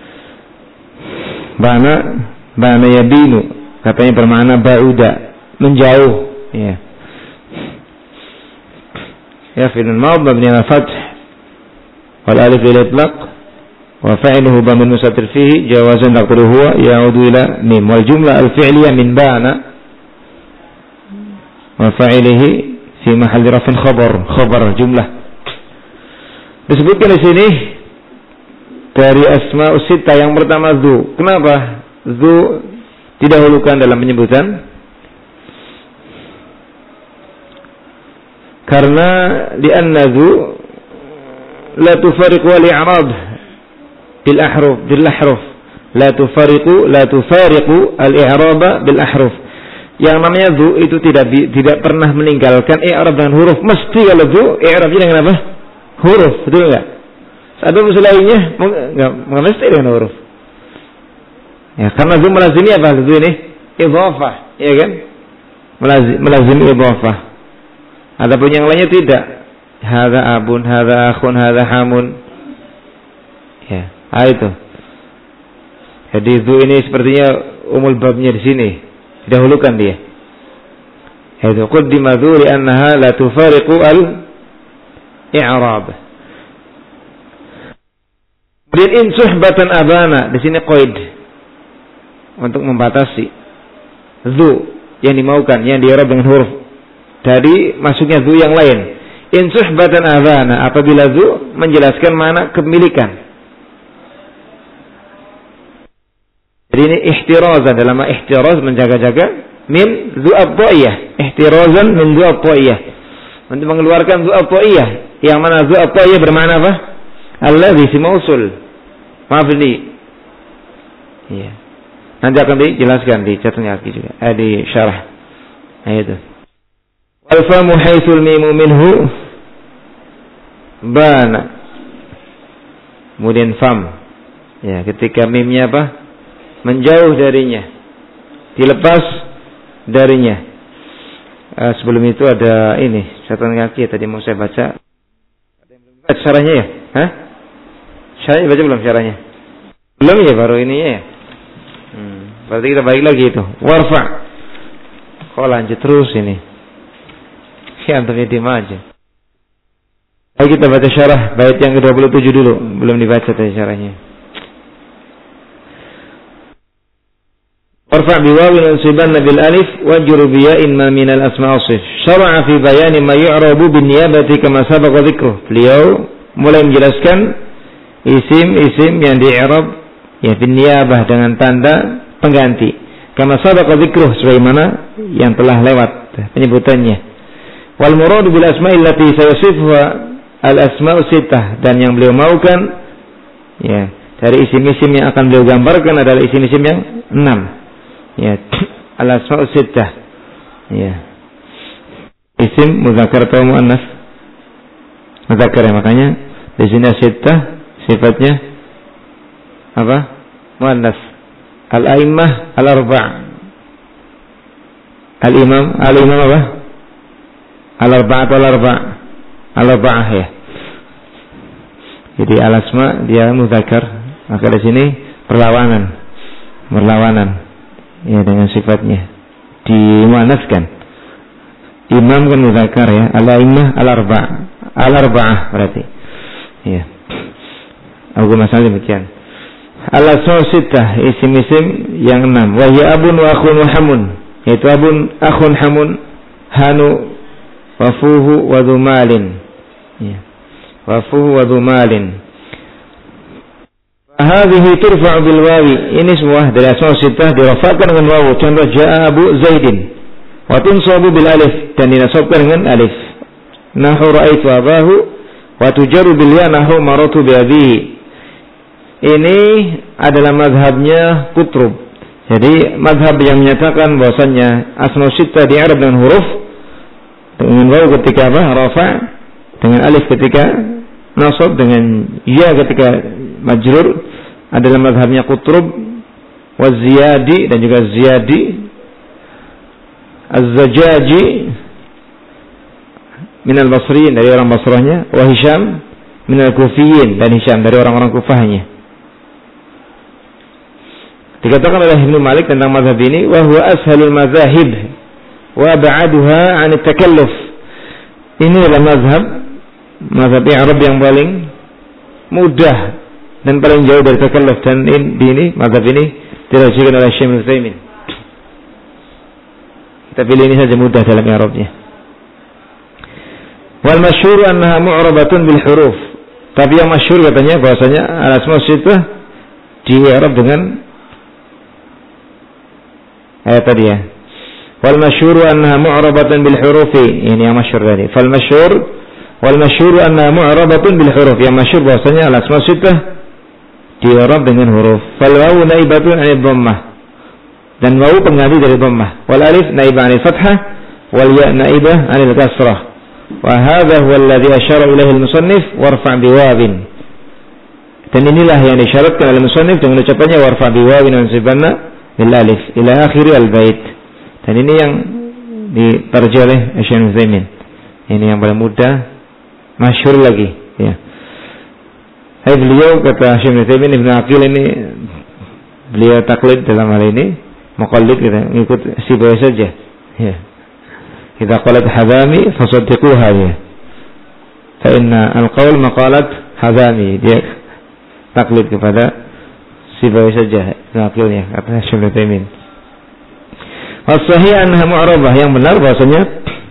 Bana yabinu, katanya bermakna ba'uda, menjauh, ya. Ya, fi'lun madh mabni ala fath wal alif lil itlaq wa fa'iluhu dhamir mustatir fihi jawazan taqdiruhu huwa ya'udu ila mim wal jumlah al fi'liyah min ba'na wa fa'ilihi fi mahalli raf'in khabar jumlah. Disebutkan di sini dari asma'us sittah yang pertama dzu. Kenapa dzu didahulukan dalam penyebutan? Karena li'anna dzu la tufariqu al-i'rab bil ahruf la tufariqu al-i'rab bil ahruf. Yang namanya dzu itu tidak pernah meninggalkan i'rab dengan huruf. Mesti kalau dzu i'rabnya dengan apa? Huruf, betul enggak? Satu lainnya enggak mesti dengan huruf. Ya, karena dzu melazimi apa? Dzu ini idhafah, ya kan? Melazimi idhafah. Adapun yang lainnya tidak. Hadza abun, hadza akhun, hadza hamun. Ya, itu. Jadi dzu ini sepertinya umul babnya di sini. Didahulukan dia. Itu qaddima dzu li annaha la tufariqu al-i'rab. Kemudian in suhbatan abana, di sini qaid untuk membatasi dzu yang dimaukan, yang di-i'rab dengan huruf dari masuknya dzu yang lain. In suhbatan abana, apabila dzu menjelaskan makna kepemilikan. Jadi ini ihtirazan, dalam ihtiraz menjaga-jaga min dzu at-ta'iyah, ihtirazan min dzu at-ta'iyah, untuk mengeluarkan dzu at-ta'iyah, yang mana dzu at-ta'iyah bermakna apa? Alladzi mausul mabni. Iya. Nanti akan dijelaskan di catatan kaki juga, di syarah. Itu. Wal famu haitsul mimu minhu bana. Kemudian fam. Ya, ketika mimnya apa? Menjauh darinya, dilepas darinya. Sebelum itu ada ini catatan kaki tadi mau saya baca. Ada yang belum baca syarahnya ya? Hah? Syarahnya baca belum syarahnya? Belum ya, baru ini ya. Berarti kita balik lagi itu. Warfa. Kok lanjut terus ini? Ya antumnya diam aja. Ayo kita baca syarah bait yang ke-27 dulu, belum dibaca tadi syarahnya. Warfa' biwawin ansiban bil alif wajru bi ya'in ma min al asma' asif. Syara'a fi bayan ma yu'rabu bin niyabati kama sabaqa dzikruh. Beliau mulai menjelaskan isim-isim yang di-i'rab ya bin niyabah dengan tanda pengganti. Kama sabaqa dzikruh, sebagaimana yang telah lewat penyebutannya. Wal muradu bil asma'i allati sayasifuha al asma'u sittah, dan yang beliau maukan ya dari isim-isim yang akan beliau gambarkan adalah isim-isim yang 6. Ya, al-asma'u sittah. Ya. Isim muzakkar atau muannas? Muzakkar ya, makanya di sini sittah sifatnya apa? Muannas. Al-a'immah al-arba'. Al-imam apa? Al-arba' atau al-arba'? Al-arba'ah ya. Jadi al-asma' dia muzakkar, maka di sini berlawanan. Ya, dengan sifatnya dimuannaskan. Imam kan muzakkar ya, al-a'immah al-arba'ah berarti. Ya. Aku masalah demikian. Al-asma' sittah, isim-isim yang 6. Wa hiya abun wa akhun wa hamun. Yaitu abun, akhun, hamun, hanu, wa fuhu wa dhumalin. Ya. Wa fuhu wa dhumalin. Hadhihi turfa'u bil wawi. Ini semua dari asma sittah dirafa'kan dengan wawu. Contoh jaa Abu Zaidin. Wa tunsabu bil alif, dan dinasabkan dengan alif. Nahu ra'aitu abahu wa tujaru bil ya nahu maratu bi abihi. Ini adalah mazhabnya Qutrub. Jadi mazhab yang menyatakan bahwasannya asma sittah di-i'rab dengan huruf, dengan wawu ketika apa? Rafa', dengan alif ketika nasab, dengan ya ketika majrur, adalah mazhabnya Qutrub, Waz-Ziyadi, dan juga Ziyadi, Az-Zajaji minal Basriyin, dari orang Basrahnya, wa Hisham minal Kufiyin, dan Hisham dari orang-orang Kufahnya. Dikatakan oleh Ibnu Malik tentang mazhab ini, wa huwa ashalul mazahib wa ba'aduha 'an at-takalluf. Ini adalah mazhab i'rab yang paling mudah dan paling jauh dari takalluf, dan ini mazhab ini dirajikan oleh Syekh Ibnu Utsaimin. Kita pilih ini saja mudah dalam i'rabnya. Wal masyhur annaha mu'rabatun bil huruf. Tapi yang masyhur katanya bahwasanya al-asma sittah di-i'rab dengan ayat tadi ya. Wal masyhur annaha mu'rabatun bil hurufi. Ini yang masyhur tadi. Fal masyhur wal masyhur annaha mu'rabatun bil huruf. Yang masyhur bahwasanya al-asma sittah di-i'rab dengan huruf. Fal wawu naibatun 'anil dhammah. Dan wawu pengganti dari dhammah. Wal alif naibah 'anil fathah wal ya naibah 'anil kasrah. Wa hadha huwa alladhi asyara ilaihi al-musannif warfa' biwawin. Dan inilah yang disyaratkan oleh musannif dengan ucapannya warfa' biwawin wansibanna bil alif ila akhir al-bait. Dan ini yang diterjemah oleh Syekh Utsaimin. Ini yang paling mudah, masyhur lagi, ya. Beliau kata Syekh Utsaimin Ibnu Aqil ini beliau taklid dalam hal ini. Muqallid kita ikut si bawah saja. Ya. Idza qalat hadami fasaddiquha ya. Fa inna al-qaul maqalat hadami. Dia taklid kepada si bawah saja nakilnya kata Syekh Utsaimin. As-sahih annaha mu'rabah, yang benar bahwasanya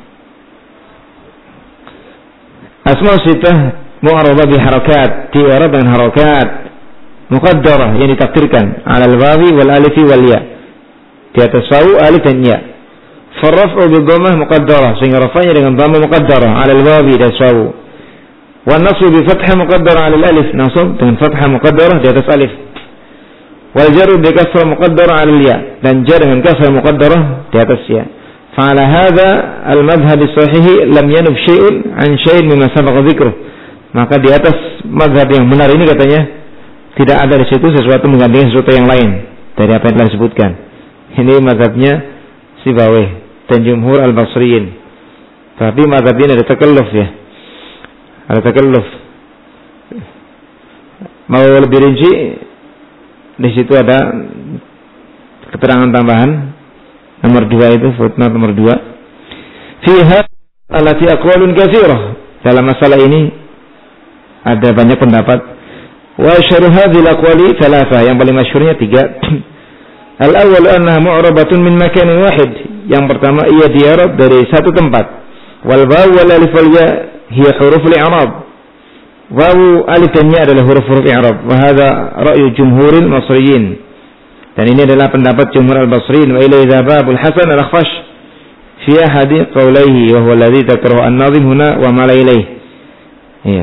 asma sifat mu'rabah bi harakat, di'rab dengan harakat muqaddarah yang ditakdirkan 'ala al-wawi wal alifi wal ya. Di atas wawu, alif dan ya. Farraf'u bi dhammah muqaddarah, sehingga rafa'nya dengan dhammah muqaddarah 'ala al-wawi dan wawu. Wan nasbu bi fathah muqaddarah 'ala al-alif, nasb dengan fathah muqaddarah di atas alif. Wal jarru bi kasrah muqaddarah 'ala al-ya, dan jar dengan kasrah muqaddarah di atas ya. Fa 'ala hadha al-madhhab as-sahih lam yanub syai'un 'an syai'in mimma sabaqa dzikruh. Maka di atas mazhab yang benar ini katanya tidak ada di situ sesuatu menggantikan sesuatu yang lain dari apa yang telah disebutkan. Ini mazhabnya Sibawayh dan jumhur al-Basriyin. Tapi mazhab ini ada takalluf ya. Ada takalluf. Mau lebih rinci, di situ ada keterangan tambahan nomor 2 itu, footnote nomor 2. Fiha allati aqwalun katsirah. Dalam masalah ini ada banyak pendapat. Wa syarh hadhil aqwali thalatha, yang paling masyhurnya 3. Al-awwal annaha mu'rabatun min makanin wahid. Yang pertama ia di'rab dari satu tempat. Wal wawu wal alif wal ya hiya huruf al-i'rab. Wawu, alif dan ya adalah huruf-huruf i'rab. Wa hadha ra'yu jumhuril Basriyin. Dan ini adalah pendapat jumhur al-Basriyin. Wa ilaihi dhahaba Abul Hasan al-Akhfash fi ahadi qawlayhi wa huwa alladhi dzakarahu an-nadhim huna wa mala ilaihi. Iya.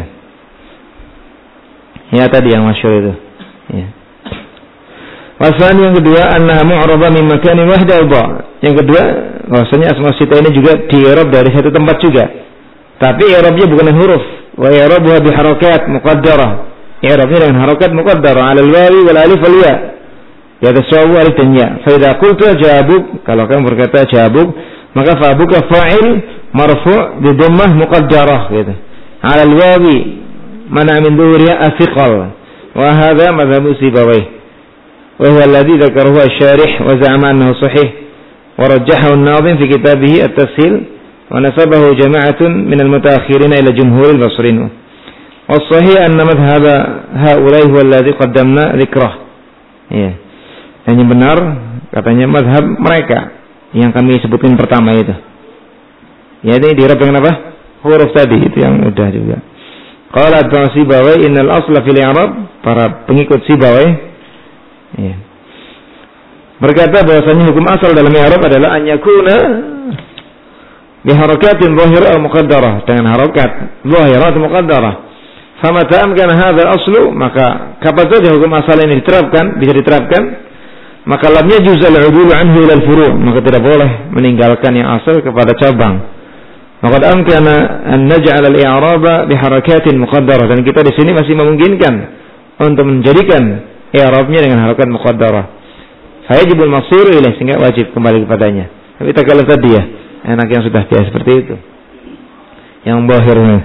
Ya tadi yang masyhur itu. Iya. Wasani yang kedua annaha mu'rabah min makanin wahid dha. Yang kedua, bahwasanya asma sita ini juga di-i'rab dari satu tempat juga. Tapi i'rabnya bukan huruf, wa i'rabuha bi harakat muqaddarah. I'rabnya dengan harakat muqaddarah 'ala al-wawi wal alif wal ya. Ya tasawwu alif dan ya. Fa idza qultu jabuk, kalau kamu berkata jabuk, maka fabuka fa'il marfu' bi dhammah muqaddarah gitu. 'Ala al-wawi mana min dhuhriha athiqal. Wa hadha madhhab Sibawayh. وهو الذي ذكره الشارح وزعم أنه صحيح ورجحه الناظم في كتابه التسهيل ونسبه جماعة من المتأخرين إلى جمهور البصريين. والصحيح أن مذهب هؤلاء هو الذي قدمنا ذكره. Ya. Yang benar katanya mazhab mereka yang kami sebutkan pertama itu. Ya, ini dirab dengan apa? Huruf tadi itu yang udah juga. Qala Sibawayh innal asla fil i'rab, para pengikut Sibawayh ya, berkata bahwasanya hukum asal dalam i'rab adalah an yakuna bi harakatin zahirah muqaddarah, dengan harakat zahirah muqaddarah. Famata amkana hadha aslu, maka kapan saja hukum asal ini diterapkan, bisa diterapkan, maka lam yajuz al-'udul anhu ila al-furu', maka tidak boleh meninggalkan yang asal kepada cabang. Maka amkana an naj'al al-i'raba bi harakatin muqaddarah, dan kita di sini masih memungkinkan untuk menjadikan i'rabnya dengan harakat muqaddarah. Fayajibul masir ilaih, sehingga wajib kembali kepadanya. Tapi tak kalah tadi ya, enak yang sudah biasa seperti itu. Yang zahirnya.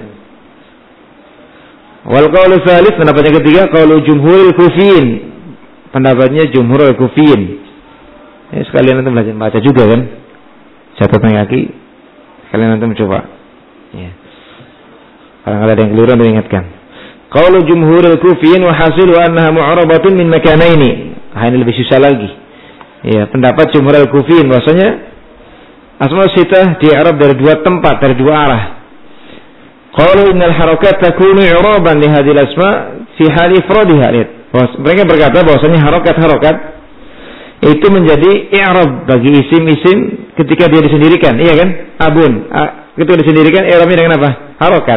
Wal qaulu tsalits, pendapatnya ketiga, qaulu jumhuril kufiyin. Pendapatnya jumhurul kufiyin. Ya, sekalian nanti belajar baca juga kan. Catatan kaki. Sekalian nanti mencoba. Ya. Kalau ada yang keliru nanti ingatkan. Qaulu jumhuril kufiyin wa hasilu annaha mu'rabatun min makanaini. Ini lebih susah lagi. Ya, pendapat jumhuril kufiyin bahwasanya asma sitah di-i'rab dari dua tempat, dari dua arah. Qalu innal harakat takunu i'raban li hadhil asma fi hal ifradiha. Mereka berkata bahwasanya harakat-harakat itu menjadi i'rab bagi isim-isim ketika dia disendirikan. Iya kan? Abun. Ketika disendirikan i'rabnya dengan apa? Harakat.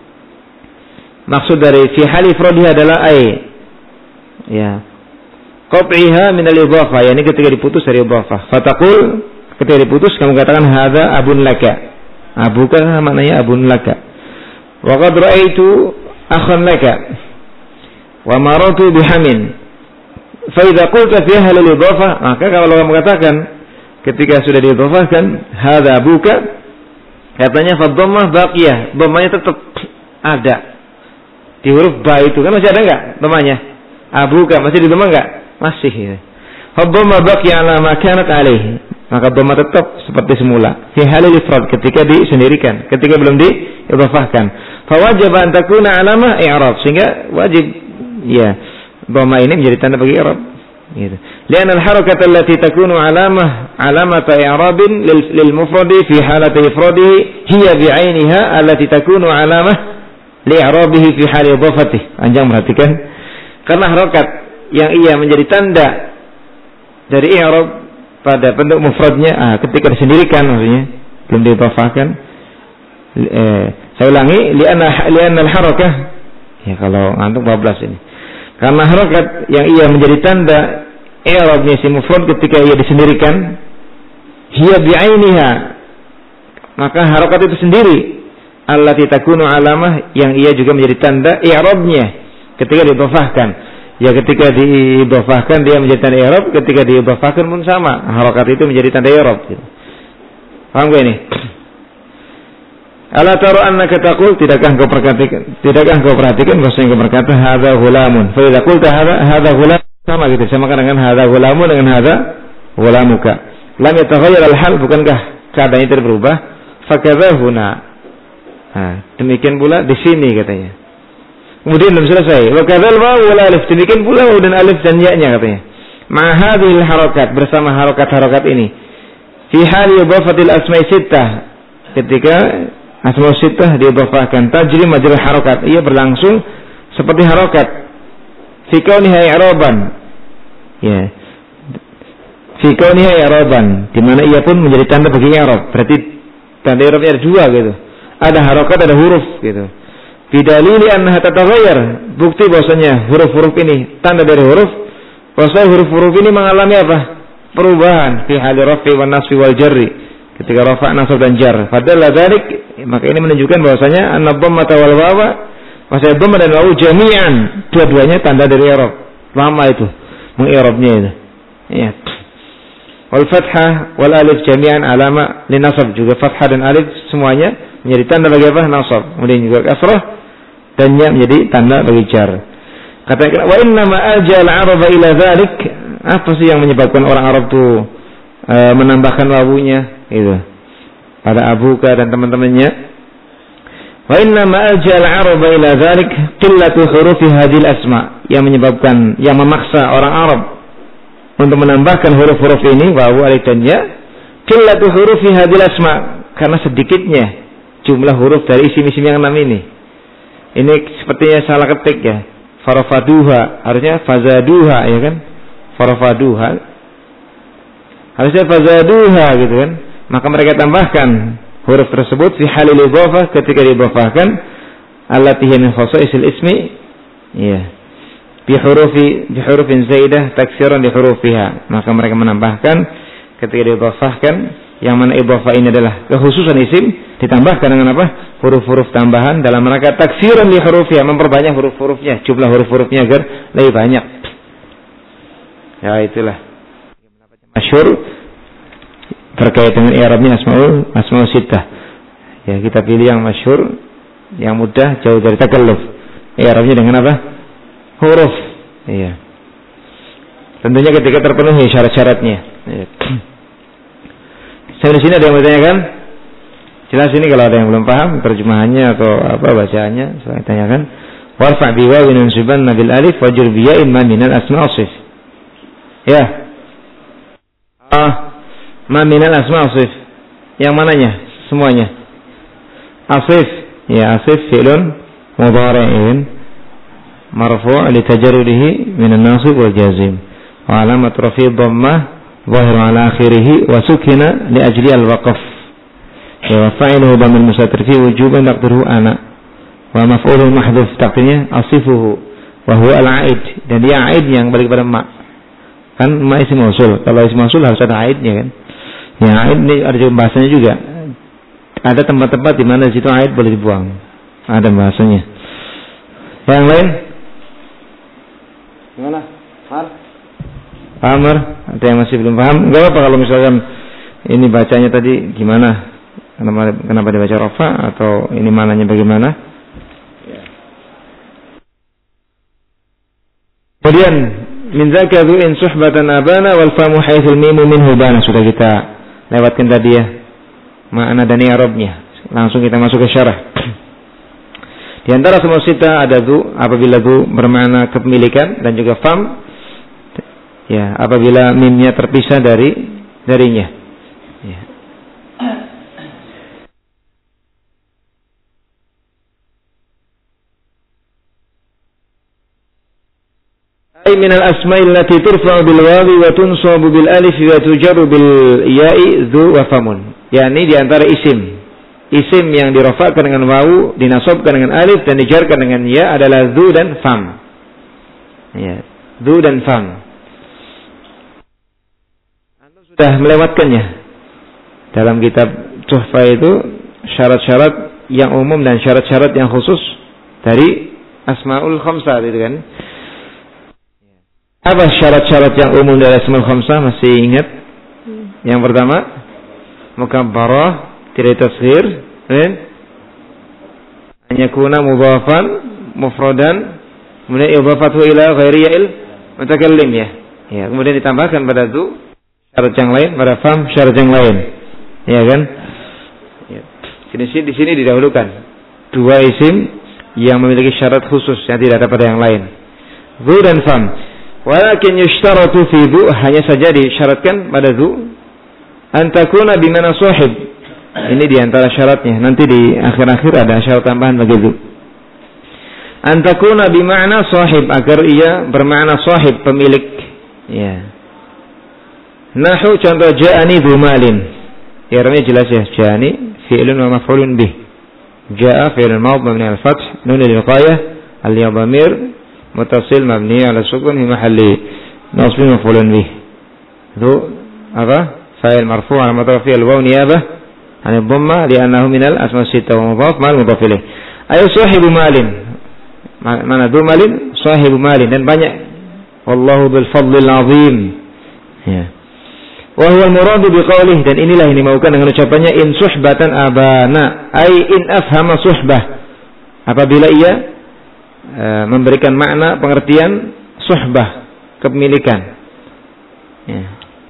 Maksud dari fi hal ifradiha adalah ai. Ya. qat'iha min al-idhafah, yakni ketika diputus dari idhafah. Fataqul, ketika diputus kamu katakan hadza abun laka. Abuka maknanya abun laka. Wa qad ra'aitu akhan laka wa maratu bihamin. Fa idza qulta fi hal al-idhafah, maka kalau kamu katakan ketika sudah diidhafahkan hadza abuka, katanya fa dhammah baqiyah, dhammahnya tetap ada di huruf ba itu kan masih ada enggak dhammahnya? Abuka masih di dhammah enggak? Masih. Fa dhammah baqiyah ala ma kanat alaihi, maka dhammah tetap seperti semula fi halil ifrad, ketika disendirikan, ketika belum diidhafahkan. Fa wajib an takuna alamah i'rab, sehingga wajib ya dhammah ini menjadi tanda bagi i'rab gitu. Lian al-harakata allati takunu alamata i'rabin lil mufradi fi halati ifradihi hiya bi'ainiha allati takunu alamah li'irabihi fi hali idhafatihi. Anjang perhatikan, karena harakat yang ia menjadi tanda dari i'rab pada bentuk mufradnya ketika disendirikan, maksudnya belum diidhafahkan. Saya ulangi, li'anna al-harakah, ya kalau ngantuk 12 ini, karena harakat yang ia menjadi tanda i'rabnya si mufrad ketika ia disendirikan, hiya bi'ainiha, maka harakat itu sendiri allati takunu alamah, yang ia juga menjadi tanda i'rabnya ketika diidhafahkan. Ya ketika diidhafahkan dia menjadi tanda i'rab, ketika diidhafahkan pun sama, harakat itu menjadi tanda i'rab gitu. Paham gak ini? Ala tara annaka taqul, tidakkah engkau perhatikan bahasa yang kau berkata hadza ghulamun. Fa idza qulta hadza ghulam, sama gitu, sama dengan hadza ghulamun dengan hadza ghulamuka. Lam yataghayyar al-hal, bukankah keadaan itu berubah? Fa kadza huna. Demikian pula di sini katanya. Kemudian belum selesai. Wa kadzal waw wal alif, demikian pula waw dan alif dan ya-nya katanya. Ma hadhil harakat, bersama harakat-harakat ini. Fi hal idhafatil asma'i sittah, ketika asma' sittah diidhafahkan, tajri majra harakat, ia berlangsung seperti harakat. Fi kauniha i'raban, ya, fi kauniha i'raban, di mana ia pun menjadi tanda bagi i'rab. Berarti tanda i'rabnya ada dua gitu, ada harakat, ada huruf gitu. Bidalili annaha tataghayyar, bukti bahwasanya huruf-huruf ini tanda dari huruf, bahwasanya huruf-huruf ini mengalami apa? Perubahan fi hali raf'i wan nasbi wal jarri, ketika rafa', nasab dan jar. Fadalla dzalik, maka ini menunjukkan bahwasanya an-dhammata wal wawa, maksudnya dhamma dan wawu jami'an, dua-duanya tanda dari i'rab. Lama itu mengi'rabnya itu. Ya. Wal fathah wal alif jami'an alama linasab, juga fathah dan alif semuanya menjadi tanda bagi apa? Nasab. Kemudian juga kasrah dan ya menjadi tanda bagi jar. Kata wa inna ma ajal araba ila dzalik, apa sih yang menyebabkan orang Arab itu menambahkan wawunya itu pada abuka dan teman-temannya? Wa inna ma ajal araba ila dzalik qillatu hurufi hadhil asma, yang menyebabkan, yang memaksa orang Arab untuk menambahkan huruf-huruf ini wawu, alif dan ya, qillatu hurufi hadhil asma, karena sedikitnya jumlah huruf dari isim-isim yang 6 ini. Ini sepertinya salah ketik ya. Farafaduha, harusnya fazaduha, ya kan? Farafaduha, harusnya fazaduha gitu kan. Maka mereka tambahkan huruf tersebut fi halil idhafah, ketika diidhafahkan, allati hiya min khasaisil ismi, ya, bi hurufin zaidah taksiran li hurufiha. Maka mereka menambahkan ketika diidhafahkan, yang mana idhafah ini adalah kekhususan isim, ditambahkan dengan apa? Huruf-huruf tambahan dalam rangka taksiran li hurufiha, memperbanyak huruf-hurufnya, jumlah huruf-hurufnya agar lebih banyak. Ya itulah masyhur terkait dengan i'rabnya asmaul sittah. Ya kita pilih yang masyhur, yang mudah, jauh dari takalluf. I'rabnya dengan apa? Huruf. Iya. Tentunya ketika terpenuhi syarat-syaratnya. Ya. Saya di sini ada yang bertanyakan? Jelas ini kalau ada yang belum paham terjemahannya atau apa bacaannya, saya tanyakan. Warfa' bi wawin unsiban bil alif wajur bi ya'in ma minal asma' asif. Ya. Ma minal asma' asif. Yang mananya? Semuanya. Asif. Ya, asif fi'lun mudhari'in marfu' li tajarrudihi min an-nasib wal jazim. Wa alamat rafi' dhammah ظاهر على آخره وسكن لأجل الوقف. وفاعله ضمير مستتر فيه وجوبا تقديره أنا, ومفعوله محذوف تقديرnya أصفه وهو العائد, dan dia aid yang balik pada ma. Kan ma isim mausul. Kalau isim mausul harus ada aidnya kan. Ya, aid ini ada juga bahasanya juga. Ada tempat-tempat di mana situ aid boleh dibuang. Ada bahasanya. Yang lain? Gimana? Paham? Ada yang masih belum paham? Enggak apa kalau misalkan ini bacanya tadi gimana? Kenapa dibaca rafa atau ini mananya bagaimana? Kemudian min zakatu in suhbatan abana wal famu haitsul mimu minhu bana, sudah kita lewatkan tadi ya. Makna dan i'rabnya. Langsung kita masuk ke syarah. Di antara semua sita ada zu apabila zu bermakna kepemilikan dan juga fam ya apabila mimnya terpisah darinya. Ya. Ay min al-asma'i allati turfa'u bil wawi wa tunsabu bil alif wa tujarru bil ya'i dzu wa famun. Yani di antara isim yang dirafa'kan dengan wawu, dinasabkan dengan alif dan dijarkan dengan ya adalah dzu dan fam. Ya, dzu dan fam. Anda sudah melewatkannya. Dalam kitab Tuhfah itu syarat-syarat yang umum dan syarat-syarat yang khusus dari Asmaul Khamsah itu kan. Apa syarat-syarat yang umum dari Asmaul Khamsah? Masih ingat? Yang pertama, mukabbarah, tidak tasghir, an yakuna mudhafan, mufradan, kemudian idhafatu ila ghairi ya'il mutakallim ya. Ya, kemudian ditambahkan pada dzu syarat yang lain, pada fam syarat yang lain. Ya kan? Ya. Di sini didahulukan dua isim yang memiliki syarat khusus yang tidak ada pada yang lain. Dzu dan fam. Walakin yushtaratu fi dzu, hanya saja disyaratkan pada dzu an takuna bimana sahib. Ini di antara syaratnya. Nanti di akhir-akhir ada syarat tambahan bagi dzu. An takuna bimana sahib, agar ia bermakna sahib, pemilik. Ya. Nahu contoh ja'ani dzu malin. Ya, ramai jelas ya. Ja'ani fi'lun wa maf'ulun bih. Ja'a fi'lun madh mabni al-fath, nun lil-ghayah, al-ya dhamir متصل مبني على السكون في محل نصب مفعول به ذو أبا فاعل مرفوع على مضاف الواو نيابة عن الضمة لأنه من الأسماء الستة ومضاف مع المضاف إليه أي صاحب مال mana ذو مال صاحب مال dan banyak wallahu bil fadlil azim ya wa huwa al murad bi qawlihi, dan inilah yang dimaukan dengan ucapannya in suhbatan abana ay in afhama suhbah, apabila ia memberikan makna pengertian suhbah, kepemilikan. Ya.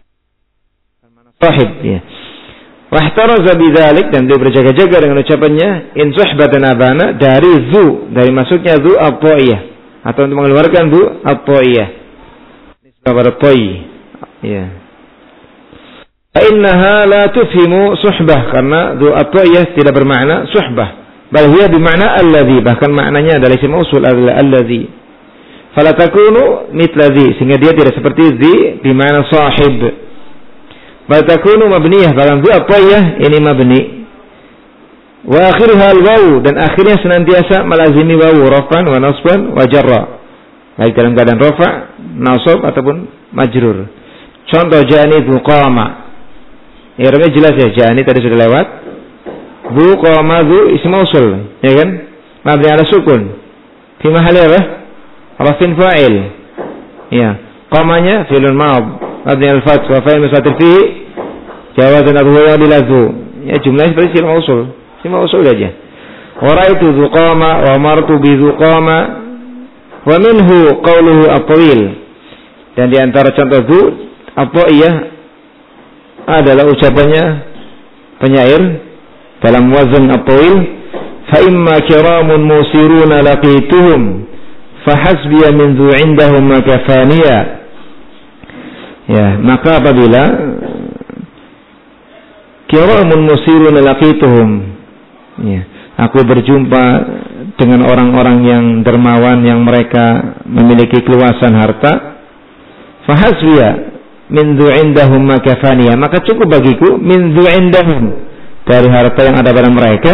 Sahib ya. Wahtaraza bidzalik, dan dia berjaga-jaga dengan ucapannya in suhbatan abana dari zu, dari masuknya zu at-ta'iyah atau untuk mengeluarkan zu at-ta'iyah. Nisbah pada ta'i. Ya. Fa innaha la tufhimu suhbah, karena zu at-ta'iyah tidak bermakna suhbah. Bal hiya bimakna alladhi, bahkan maknanya adalah isim mausul adalah alladhi. Fala takunu mithla dhi, sehingga dia tidak seperti dhi bimakna sahib. Bal takunu mabniyah, bahkan dhi at-tayyah ini mabni. Wa akhiruha al-waw, dan akhirnya senantiasa melazimi wawu rafan wa nasban wa jarra, baik dalam keadaan rafa, nasab ataupun majrur. Contoh ja'ani dzu qama. Ya, jelas ya, ja'ani tadi sudah lewat. Dzu qama dzu ism mausul, ya kan? Mabni ala sukun. Fi mahalli apa? Rafin fa'il. Ya, qamanya fi'lun madh, mabni al fath wa fa'il mustatir fihi jawazan arwa bil dzu. Ya, jumlahnya seperti ism mausul. Ism mausul aja. Wa ra'aitu dzu qama wa martu bi dzu qama wa minhu qawluhu at-tawil. Dan di antara contoh dzu at-ta'iyah adalah ucapannya penyair dalam wazan at-tawil, fa imma kiramun musiruna laqituhum fa hasbiya min dzu indahum makafaniya. Ya, maka apabila kiramun musiruna laqituhum, ya, aku berjumpa dengan orang-orang yang dermawan yang mereka memiliki keluasan harta, fa hasbiya min dzu indahum makafaniya, maka cukup bagiku min dzu indahum, dari harta yang ada pada mereka,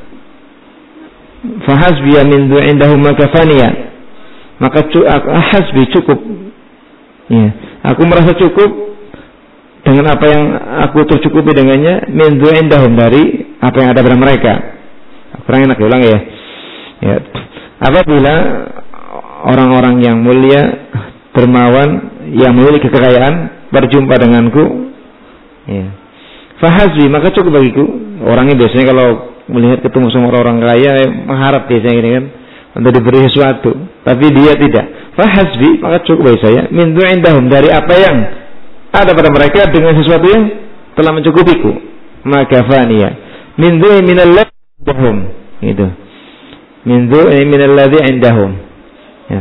fahasbiya min dzu indahum makafaniya, maka hasbi cukup ya, Aku merasa cukup dengan apa yang aku tercukupi dengannya, min indahum, dari apa yang ada pada mereka. Kurang enak ulang ya. Ya. Apabila orang-orang yang mulia, dermawan, yang memiliki kekayaan berjumpa denganku, ya, fahazbi, maka cukup bagiku. Orangnya biasanya kalau melihat ketemu sama orang kaya mengharap biasanya gini kan, untuk diberi sesuatu, tapi dia tidak. Fahazbi, maka cukup bagi saya, min indahum, dari apa yang ada pada mereka dengan sesuatu yang telah mencukupiku. Maka faniya min minalladzi indahum, itu min minalladzi indahum, ya.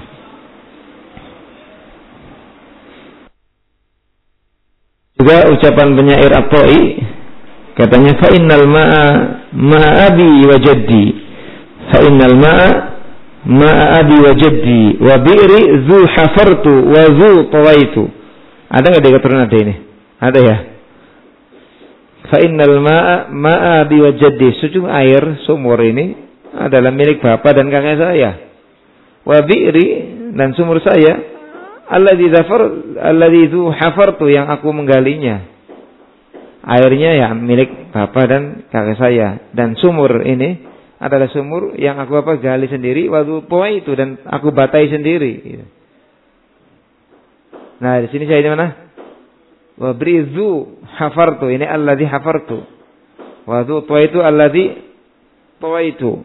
Juga ucapan penyair At-Tai, katanya fa innal ma'a abi wa jaddi, fa innal ma'a abi wa jaddi wa bi'ri zu hafartu wa zu tawaitu. Ada enggak dia keturunan ada ini? Ada ya. Fa innal ma'a abi wa jaddi, sumber air, sumur ini adalah milik bapak dan kakek saya. Wa bi'ri, dan sumur saya, alladzi zu hafartu, yang aku menggalinya. Airnya ya milik bapak dan kakek saya, dan sumur ini adalah sumur yang aku gali sendiri, waktu itu, dan aku batai sendiri. Nah, di sini saya di mana? Wa brizu hafartu, ini alladzi hafartu. Wa dzu itu alladzi tawaitu.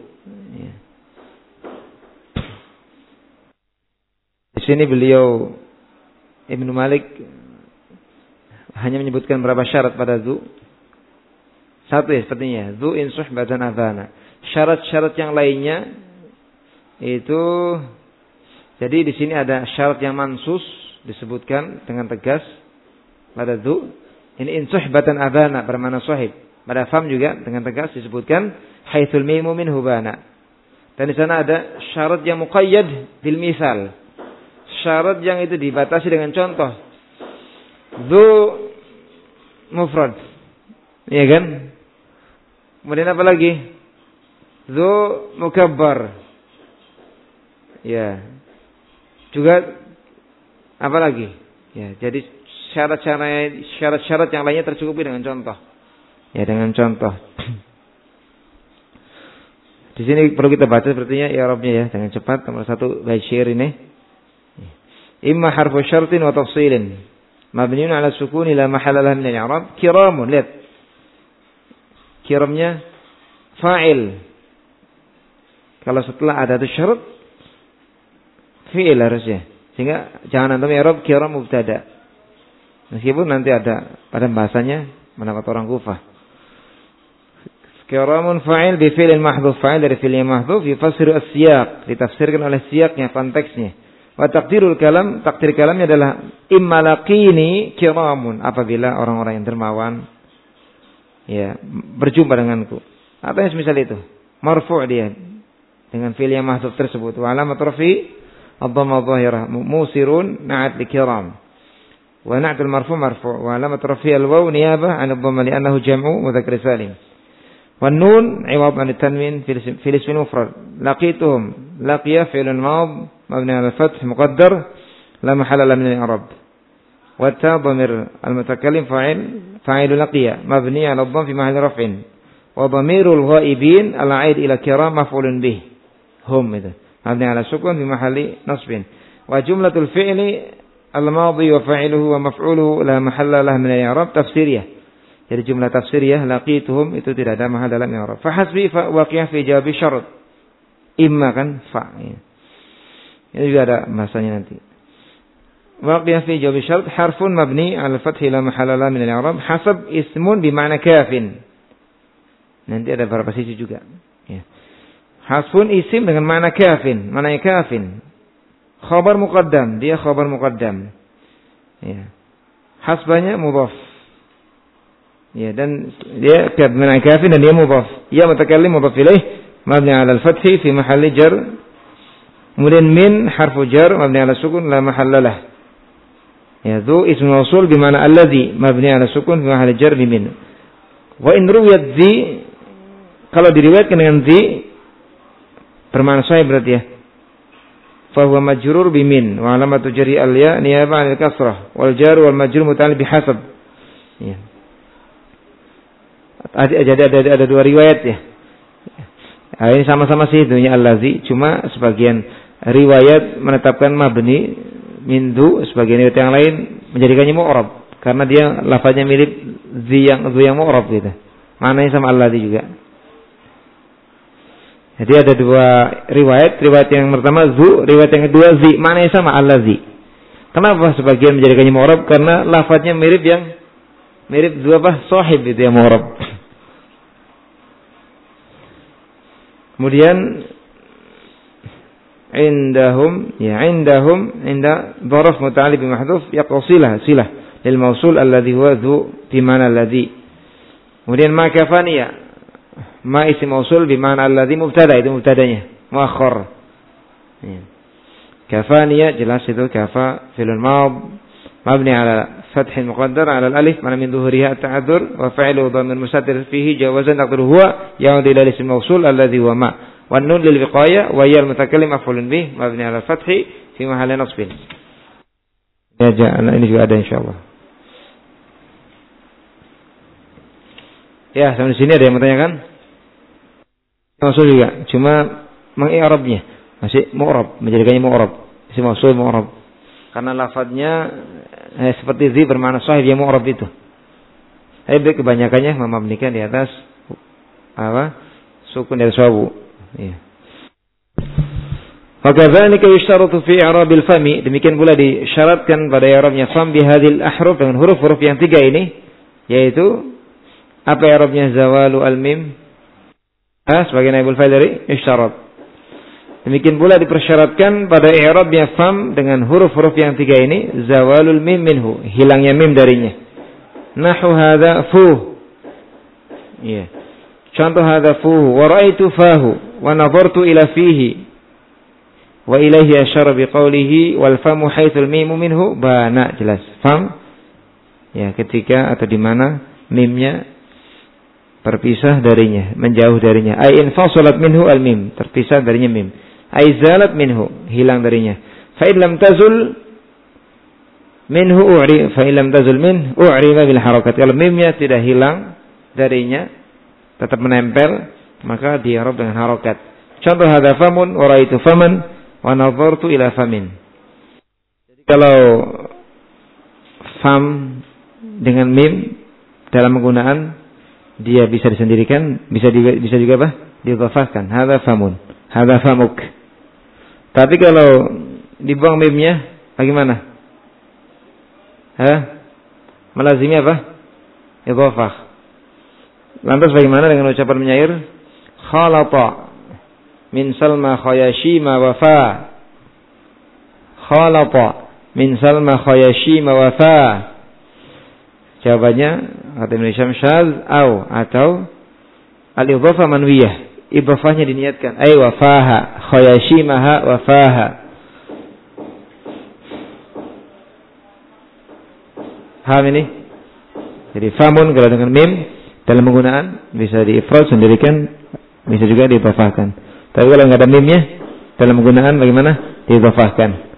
Di sini beliau Ibnu Malik hanya menyebutkan beberapa syarat pada dzu. Satu ya sepertinya, dzu in suhbatan adhana. Syarat-syarat yang lainnya itu, jadi di sini ada syarat yang mansus disebutkan dengan tegas pada dzu. Ini in suhbatan adhana bermakna sahib. Pada fam juga dengan tegas disebutkan haitsul mimu minhu bana. Dan di sana ada syarat yang muqayyad bil misal. Syarat yang itu dibatasi dengan contoh. Dzu mufrad. Iya kan? Kemudian apa lagi? Dzu mukabbar. Ya. Juga apa lagi? Ya, jadi syarat-syarat yang lainnya tercukupi dengan contoh. Ya, dengan contoh. Di sini perlu kita baca sepertinya i'rabnya ya, dengan cepat. Nomor 1 bait syair ini. Imma harfu syartin wa tafsilin mabniun ala sukuni la mahalla lahu min al-i'rab. Kiramun, lihat. Kiramnya fa'il. Kalau setelah ada syarat fi'il harusnya. Sehingga jangan antum i'rab kiram mubtada. Meskipun nanti ada pada bahasanya pendapat orang Kufah. Kiramun fa'il bi fi'lin mahdhuf, fa'il dari fi'il yang mahdhuf yufassiru as-siyaq, ditafsirkan oleh siyaqnya, konteksnya. Wa taqdirul kalam, takdir kalamnya adalah imma laqini kiramun, apabila orang-orang yang dermawan ya berjumpa denganku. Atau yang semisal itu. Marfu' dia dengan fi'il yang mahdhuf tersebut. Wa alamat rafi ad-dhamma adh-dhahirah musirun na'at li kiram. Wa na'tul marfu' marfu'. Wa alamat rafi al-waw niyabah 'an ad-dhamma li'annahu jam'u mudzakkar salim. Wan nun 'iwad 'an at-tanwin fil ism mufrad. Laqituhum, laqiya fi'lun madh mabni 'ala al-fath muqaddar la mahalla lahu min al-i'rab. Wa ta dhamir al-mutakallim fa'il laqiya mabni 'ala ad-dhamm fi mahalli raf'in. Wa dhamirul ghaibin al-'aid ila kiram maf'ulun bih. Hum itu mabni 'ala sukun fi mahalli nasbin. Wa jumlatul fi'li al-madhi wa fa'iluhu wa maf'uluhu la mahalla lahu min al-i'rab tafsiriyah. Jadi jumlah tafsiriyah laqituhum itu tidak ada mahal dalam i'rab. Fa hasbi fa waqiyah fi jawab syarat. Imma kan fa. Ini juga ada bahasanya nanti. Waqiyah fi jawab syarat harfun mabni 'ala al-fath la mahalla lahu min al-i'rab hasab ismun bi ma'na kafin. Nanti ada beberapa sisi juga. Ya. Hasfun isim dengan makna kafin. Maknanya kafin. Khabar muqaddam, dia khabar muqaddam. Ya. Hasbanya mudhaf. Ya, dan dia makna kafin dan dia mudhaf. Ya mutakallim mudhaf ilaih mabni 'ala al-fath fi mahalli jar. Kemudian min harfu jar mabni 'ala sukun la mahalla lah. Ya, dzu ismu mausul bi ma'na alladhi mabni 'ala sukun fi mahalli jar bi min. Wa in ruwiyat dzi, kalau diriwayatkan dengan dzi bermakna sahih berarti ya. fa huwa majrur bi min wa alamatu jarri al-ya niyaba 'anil kasrah wal jar wal majrur muta'alliq bi hasab. Ya. Ada dua riwayat ya. Ini sama-sama sih dunya allazi, cuma sebagian riwayat menetapkan mabni mindu, sebagian riwayat yang lain menjadikannya mu'rab karena dia lafaznya mirip zi yang mu'rab gitu. Maknanya sama allazi juga. Jadi ada dua riwayat yang pertama zu, riwayat yang kedua zi, maknanya sama allazi. Kenapa sebagian menjadikannya mu'rab? Karena lafaznya mirip zu apa? Sahib itu yang mu'rab. Kemudian indahum inda dharaf muta'alliq bi mahdhuf yaqsilah silah lil mausul alladhi huwa dhu bi ma'na alladhi. Kemudian ma kafaniya ma isim mausul bi ma'na alladhi mubtada, itu mubtadanya muakhkhar. Kafaniya jelas itu kafa fi'lun madh mabni ala fath muqaddar ala al-alif mana min dhuhriha at-ta'addur wa fa'ilu dhamir mustatir fihi jawazan taqdiru huwa ya'ud ila isim mausul alladhi huwa ma wan nun lil wiqaya wa ya al-mutakallim maf'ulun bih mabni ala al-fath fi mahalli nasbin. Ya ini juga ada insyaallah. Ya, sampai sini ada yang bertanyakan? Mausul juga, cuma mengi'rabnya masih mu'rab, menjadikannya mu'rab. Isim mausul mu'rab. Karena lafadznya seperti zi bermakna sahih yang mu'rab itu. Tapi kebanyakannya memabnikan di atas sukun dari wawu. Ya. Fakadzalika yushtaratu fi i'rabil fami, demikian pula disyaratkan pada i'rabnya fam bi hadhil ahruf dengan huruf-huruf yang tiga ini, yaitu apa i'rabnya zawalu al-mim? Sebagai naibul fa'il dari isyarat. Demikian pula dipersyaratkan pada i'rabnya fam dengan huruf-huruf yang tiga ini, zawalul mim minhu, hilangnya mim darinya. Nahu hadza fuh. Iya. Contoh hadza fuh, wa ra'aitu fahu, wa nadhartu ila fihi. Wa ilaihi asyara biqaulihi wal famu haitsul mimu minhu bana, jelas. Fam ya ketika atau di mana mimnya terpisah darinya, menjauh darinya. Ai infasalat minhu al mim, terpisah darinya mim. Ai zalat minhu, hilang darinya. Fa in lam tazul minhu u'ri, fa in lam tazul min u'riba bil harakat. Kalau mimnya tidak hilang darinya, tetap menempel, maka di'rab dengan harakat. Contoh hadza famun wa ra'aitu faman wa nadhartu ila famin. Jadi kalau fam dengan mim dalam penggunaan dia bisa disendirikan, bisa juga apa? Didhafahkan. Hadza famun, hadza famuk. Tapi kalau dibuang mimnya bagaimana? Melazimi apa? Idhafah. Lantas bagaimana dengan ucapan penyair? Khalata min salma khayashima wafa. Khalata min salma khayashima wafa. Jawabannya kata Ibnu Hisham syadz atau al-idhafah manwiyah, idhafahnya diniatkan, ay wafaha khayashimaha wafaha. Paham ini? Jadi famun kalau dengan mim dalam penggunaan bisa diifrad sendirikan, bisa juga diidhafahkan. Tapi kalau enggak ada mimnya dalam penggunaan bagaimana? Diidhafahkan.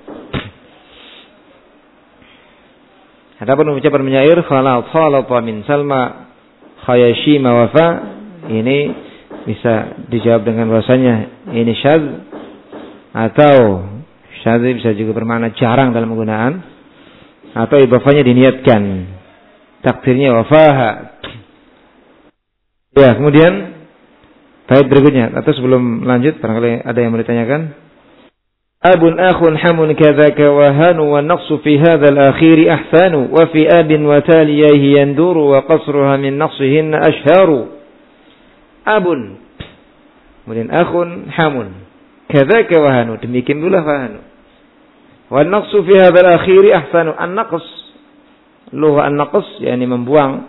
Adapun ucapan penyair khalata min salma khayashima wafa, ini bisa dijawab dengan bahasanya ini syadz, atau syadz bisa juga bermakna jarang dalam penggunaan, atau idhafahnya diniatkan, takdirnya wafaha. Ya, kemudian bait berikutnya, atau sebelum lanjut barangkali ada yang mau ditanyakan. Abun akhun hamun kadzaka wa hanu wa naqsu fi hadzal akhir ahsanu wa fi abin wa taliyaihi yanduru wa qasruha min naqsihinna ashharu. Abun, kemudian akhun hamun kadzaka wa hanu, demikian pula fahanu. Wa naqsu fi hadzal akhir ahsanu, an-naqs lugha an-naqs yakni membuang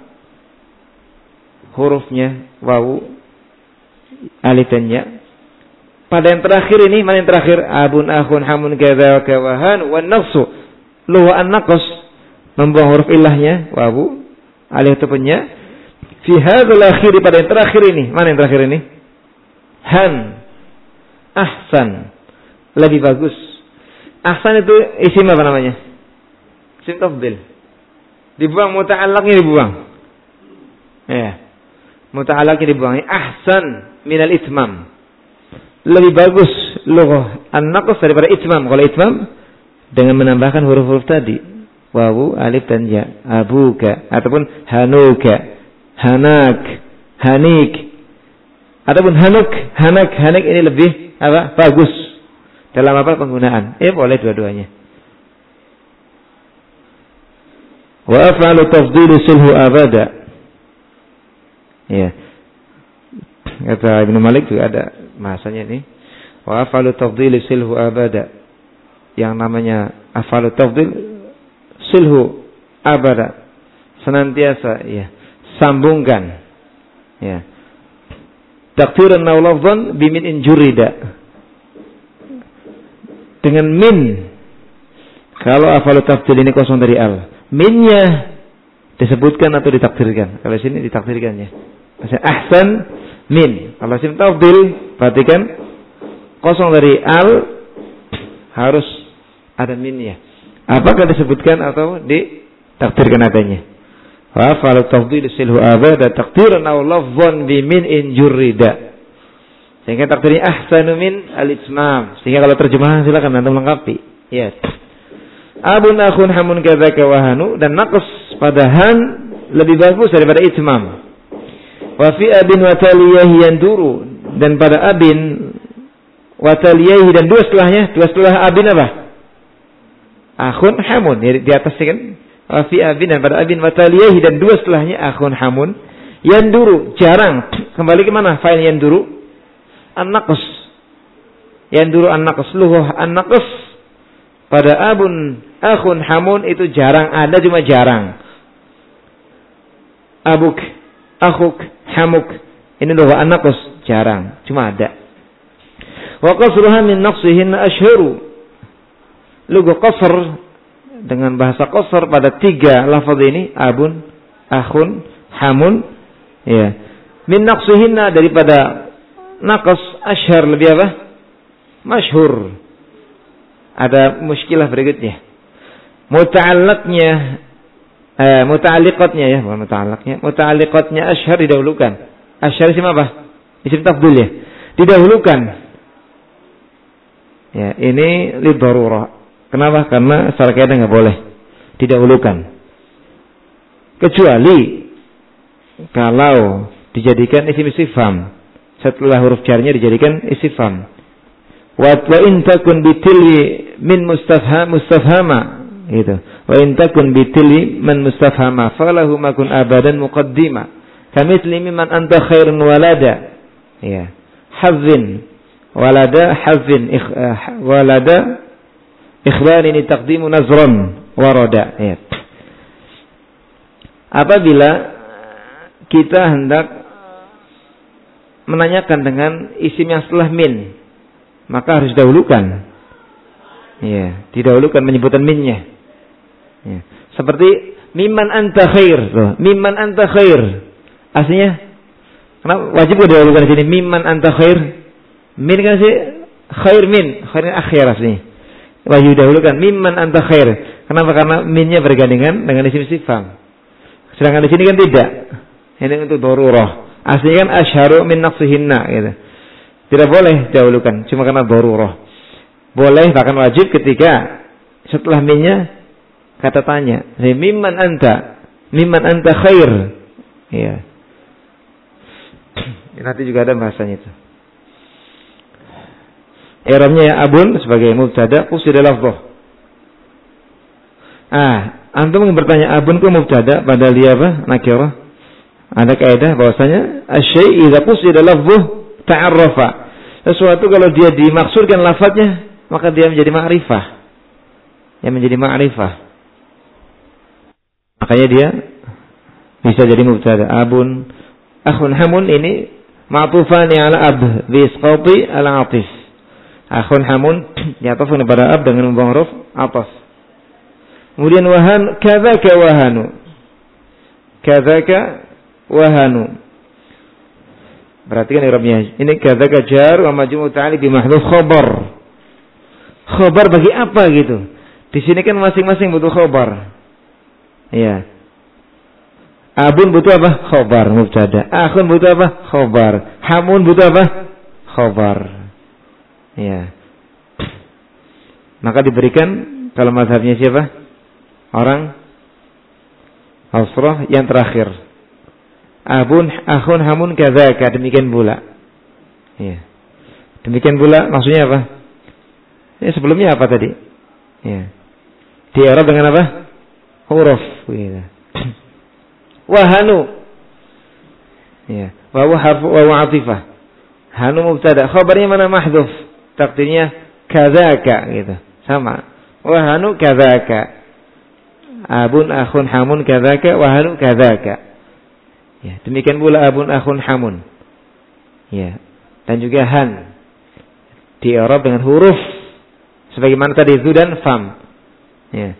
hurufnya wawu alifannya. Pada yang terakhir ini, mana yang terakhir? Abun akhun hamun kadzaka wa han wan naqsu. Lugha an-naqs membuang huruf ilahnya wawu alif tepennya. Fi hadzal akhir, pada yang terakhir ini. Mana yang terakhir ini? Han. Ahsan. Lebih bagus. Ahsan itu isim apa namanya? Isim tafdil. Dibuang, muta'allaqnya dibuang. Ya. Muta'allaqnya dibuang. Ahsan minal itmam. Lebih bagus lughah an-naqs daripada itmam. Kalau itmam dengan menambahkan huruf-huruf tadi, wawu, alif dan ya. Abuka ataupun hanuka, hanak, hanik. Ataupun hanak ini lebih apa? Bagus. Dalam apa penggunaan? Boleh dua-duanya. Wa af'alu tafdhilu sulhu abada. Ya. Kata Ibnu Malik juga ada bahasanya ini. Wa af'alu tafdhilu sulhu abada. Yang namanya af'alu tafdhil sulhu abada. Senantiasa ya, sambungkan. Ya. Takdiran aw lafdhan bimin injurida. Dengan min. Kalau af'alu tafdhil ini kosong dari al. Minnya disebutkan atau ditakdirkan. Kalau sini ditakdirkan ya. Maksudnya ahsan min. Kalau isim tafdhil perhatikan kosong dari al harus ada minnya. Apakah disebutkan atau ditakdirkan adanya? Wa af'alu tafdhil silhu abada takdiran aw lafdhan bi min in jurida. Sehingga takdirnya ahsanu min al-itmam. Sehingga kalau terjemahan silakan antum lengkapi. Ya. Abun akhun hamun kadzaka wa hanu, dan naqs pada han lebih bagus daripada itmam. Wa fi abin wa taliyahi yanduru, dan pada abin wa taliyahi dan dua setelah abin apa? Akhun hamun, di atas kan? Wa fi abin, dan pada abin wa taliyahi dan dua setelahnya akhun hamun yanduru, jarang. Kembali ke mana fa'il yanduru? An-naqs. Yanduru an-naqs, lughah an-naqs pada abun akhun hamun itu jarang ada, cuma jarang. Abuk, akhuk, hamuk, ini lughah an-naqs, jarang, cuma ada. Wa qasruha min naqsihin ashhuru. Lughah qasr dengan bahasa qasr pada tiga lafaz ini, abun, akhun, hamun, ya. Min naqsihinna daripada naqas ashhar lebih apa? Masyhur. Ada muskilah berikutnya. Muta'alliqatnya ya, bukan muta'allaqnya. Muta'alliqatnya ashhar didahulukan. Ashhar isim apa? Isim tafdhil ya. Didahulukan. Ya, ini li darurah. Kenapa? Karena secara kaidah enggak boleh didahulukan. Kecuali kalau dijadikan isim istifham. Setelah huruf jarnya dijadikan istifham. Wa in takun bitilwi min mustafhama gitu. Wa in takun bitilwi man mustafhama falahu makun abadan muqaddima. Kamithli mimman anta khairun walada. Ya. Hazzin walada hazzin walada ikhbarin taqdimu nazran warada. Ya. Apabila kita hendak menanyakan dengan isim yang setelah min, maka harus didahulukan. Ya, didahulukan menyebutkan minnya. Ya. Seperti mimman anta khair. Loh, mimman anta khair. Aslinya kenapa wajib didahulukan di sini mimman anta khair? Min kan sih khair min, khairin akhir aslinya. Wajib didahulukan mimman anta khair. Kenapa? Karena minnya bergandengan dengan isim istifham. Sedangkan di sini kan tidak. Ini untuk darurah. Aslinya kan asyharu min naqsihinna gitu. Tidak boleh dahulukan cuma karena darurah. Boleh bahkan wajib ketika setelah minnya kata tanya. Mimman anta khair. Iya. Nanti juga ada bahasanya itu. I'rabnya ya abun sebagai mubtada qusida lafdhuh. Antum bertanya abun ku mubtada padahal dia apa? Nakirah. Ada kaidah bahwasanya asy-syai' idza qusida lafdhuh ta'arrafa. Sesuatu kalau dia dimaksudkan lafadznya, maka dia menjadi ma'rifah. Yang menjadi ma'rifah. Makanya dia bisa jadi mubtada. Abun, akhun hamun ini ma'tufani ala ab bi isqati ala atif. Akhun hamun diatafkan kepada ab dengan membuang huruf atas. Kemudian wahan kadzaka wahanu. Kadzaka wahanu. Perhatikan i'rabnya. Ini kadzaka jar wa majrur ta'ali bi mahdhuf khabar. Khobar bagi apa gitu? Di sini kan masing-masing butuh khobar. Iya. Abun butuh apa? Khobar, mubtada. Akhun butuh apa? Khobar. Hamun butuh apa? Khobar. Iya. Maka diberikan kalau mazhabnya siapa? Orang Hasrah yang terakhir. Abun, akhun, hamun, kadzaka. Demikian pula. Iya. Demikian pula maksudnya apa? Ya sebelumnya apa tadi? Ya. Di Arab dengan apa? Huruf. Gitu. Wahanu. Ya. Wa harfu wa atifah. Hanu mubtada. Khabarnya mana mahdhuf? Takdirnya kadzaka gitu. Sama. Wahanu kadzaka. Abun akhun hamun kadzaka wahanu kadzaka. Ya, demikian pula abun akhun hamun. Ya. Dan juga han. Di Arab dengan huruf sebagaimana tadi zu dan fam. Ya.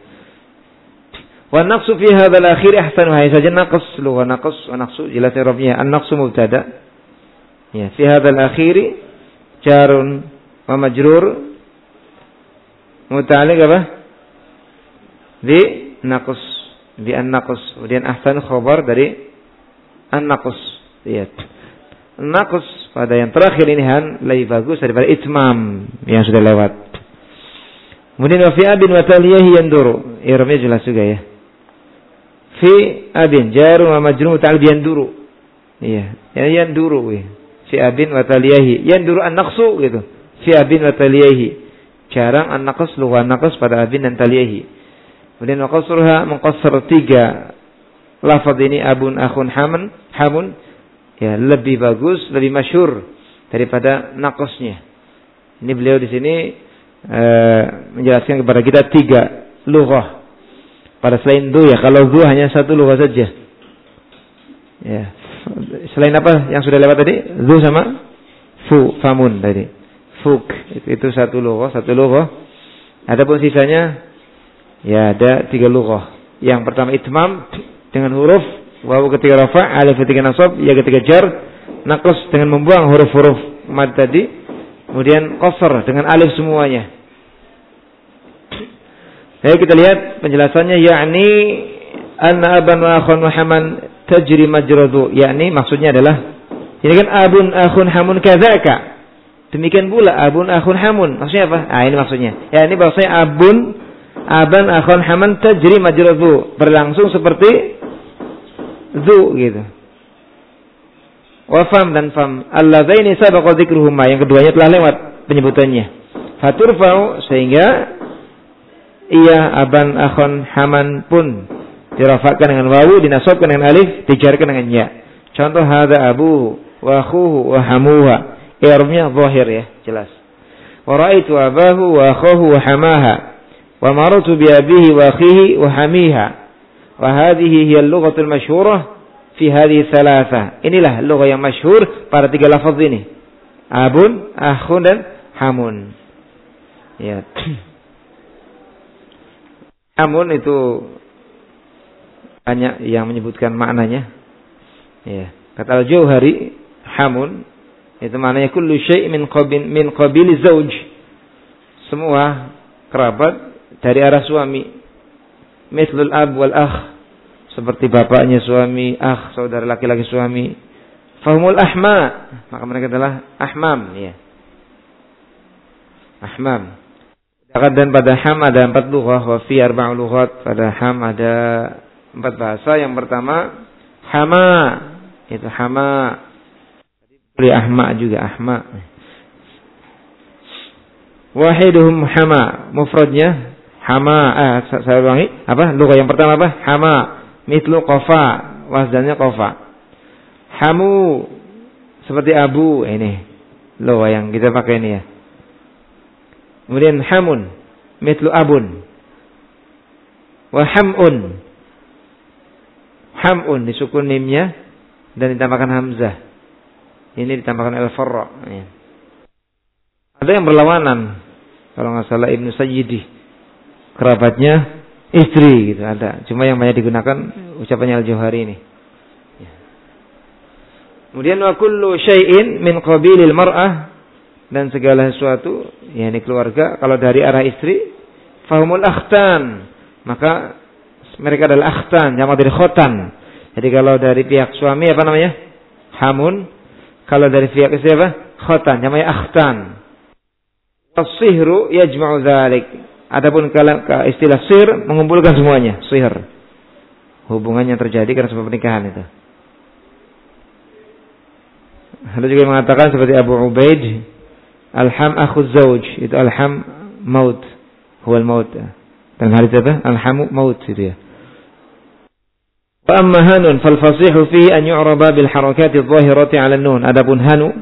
Wa naqsu fi hadzal akhir ahsanu hay saja naqs lu wa naqsu jelas i'rabnya an-naqsu mubtada. Ya, fi hadzal akhir jarun wa majrur muta'alliq apa? Di naqs, di an-naqs. Kemudian ahsan khabar dari an-naqs. Lihat. Naqs pada yang terakhir ini han lebih bagus daripada itmam yang sudah lewat. Kemudian wa fi abin wa taliyahi yanduru. I'rabnya jelas juga ya. Fi abin jarun wa majrur ta'al yanduru. Iya, ya yanduru ya. Fi abin wa taliyahi yanduru an-naqsu gitu. Fi abin wa taliyahi. Jarang an-naqs lu wa naqs pada abin dan taliyahi. Kemudian wa qasruha mengqassar 3 lafaz ini abun akhun hamun ya lebih bagus, lebih masyhur daripada naqsnya. Ini beliau di sini menjelaskan kepada kita 3 lughah. Pada selain du ya, kalau du hanya 1 lughah saja. Ya. Selain apa yang sudah lewat tadi? Du sama famun tadi. Fuk itu 1 lughah, 1 lughah. Adapun sisanya ya ada 3 lughah. Yang pertama itmam dengan huruf wawu ketika rafa, alif ketika nasab, ya ketika jar, naqs dengan membuang huruf-huruf mad tadi, kemudian qasr dengan alif semuanya. Ayo kita lihat penjelasannya, yakni anna aban wa akhun wa haman tajri majradu, yakni maksudnya adalah ini kan abun akhun hamun kadzaka. Demikian pula abun akhun hamun. Maksudnya apa? Ah ini maksudnya. Ya ini bahasanya aban akhun haman tajri majradu, berlangsung seperti zu gitu. Wa fam dan fam allazaini sabaqa dzikruhuma, yang keduanya telah lewat penyebutannya. Faturfa'u sehingga iya aban akhon haman pun dirafakkan dengan wawu, dinasabkan dengan alif, dijarkan dengan ya. Contoh hadza abuhu wa akhuhu wa hamuha. I'rabnya zahir ya, jelas. Wa ra'aitu abahu wa akhuhu wa hamaha wa marartu bi abihi wa akhihi wa hamiha. Wa hadhihi hiya al-lughah al-masyhurah fi hadhihi thalatha. Inilah lughah yang masyhur pada 3 lafaz ini. Abun, akhun dan hamun. Ya. Hamun itu banyak yang menyebutkan maknanya. Ya. Kata Al-Jauhari, hamun itu maknanya kullu syai' min qabili zauj. Semua kerabat dari arah suami. Mithlul ab wal akh, seperti bapaknya suami, akh saudara laki-laki suami. Fahumul ahma, maka mereka adalah ahmam ya. Ahmam. Dan pada ham ada 4 lughah, wa fi 4 lughat. Pada ham ada 4 bahasa. Yang pertama hama, itu hama. Tadi ahma juga ahma. Wahiduhum hama, mufradnya hama. Saya ulangi, apa? Lughah yang pertama apa? Hama, mithlu qafa, wazannya qafa. Hamu seperti abu, ini lughah yang kita pakai ini ya. Kemudian hamun mithlu abun. Wa hamun. Hamun disukun mimnya dan ditambahkan hamzah. Ini ditambahkan al-farra ya. Ada yang berlawanan. Kalau enggak salah Ibnu Sayyidi, kerabatnya istri gitu ada. Cuma yang banyak digunakan ucapannya Al-Jauhari ini. Ya. Kemudian wa kullu syai'in min qabilil mar'ah dan segala sesuatu, yakni keluarga. Kalau dari arah istri, fahumul akhtan, maka mereka adalah akhtan, jamak dari khotan. Jadi kalau dari pihak suami apa namanya? Hamun. Kalau dari pihak istri apa? Khotan, namanya akhtan. As-sihru yajma'u dzalik. Adapun kalau istilah sihir mengumpulkan semuanya, sihir. Hubungannya terjadi karena sebab pernikahan itu. Ada juga yang mengatakan seperti Abu Ubaid, alham akhu zawj, itu alham maut, huwal maut. Dan hal itu apa? Alhamu maut itu ya. Fa amma hanun fal fasihu fihi an yu'raba bil harakati adh-dhahirati 'ala an-nun. Adapun hanu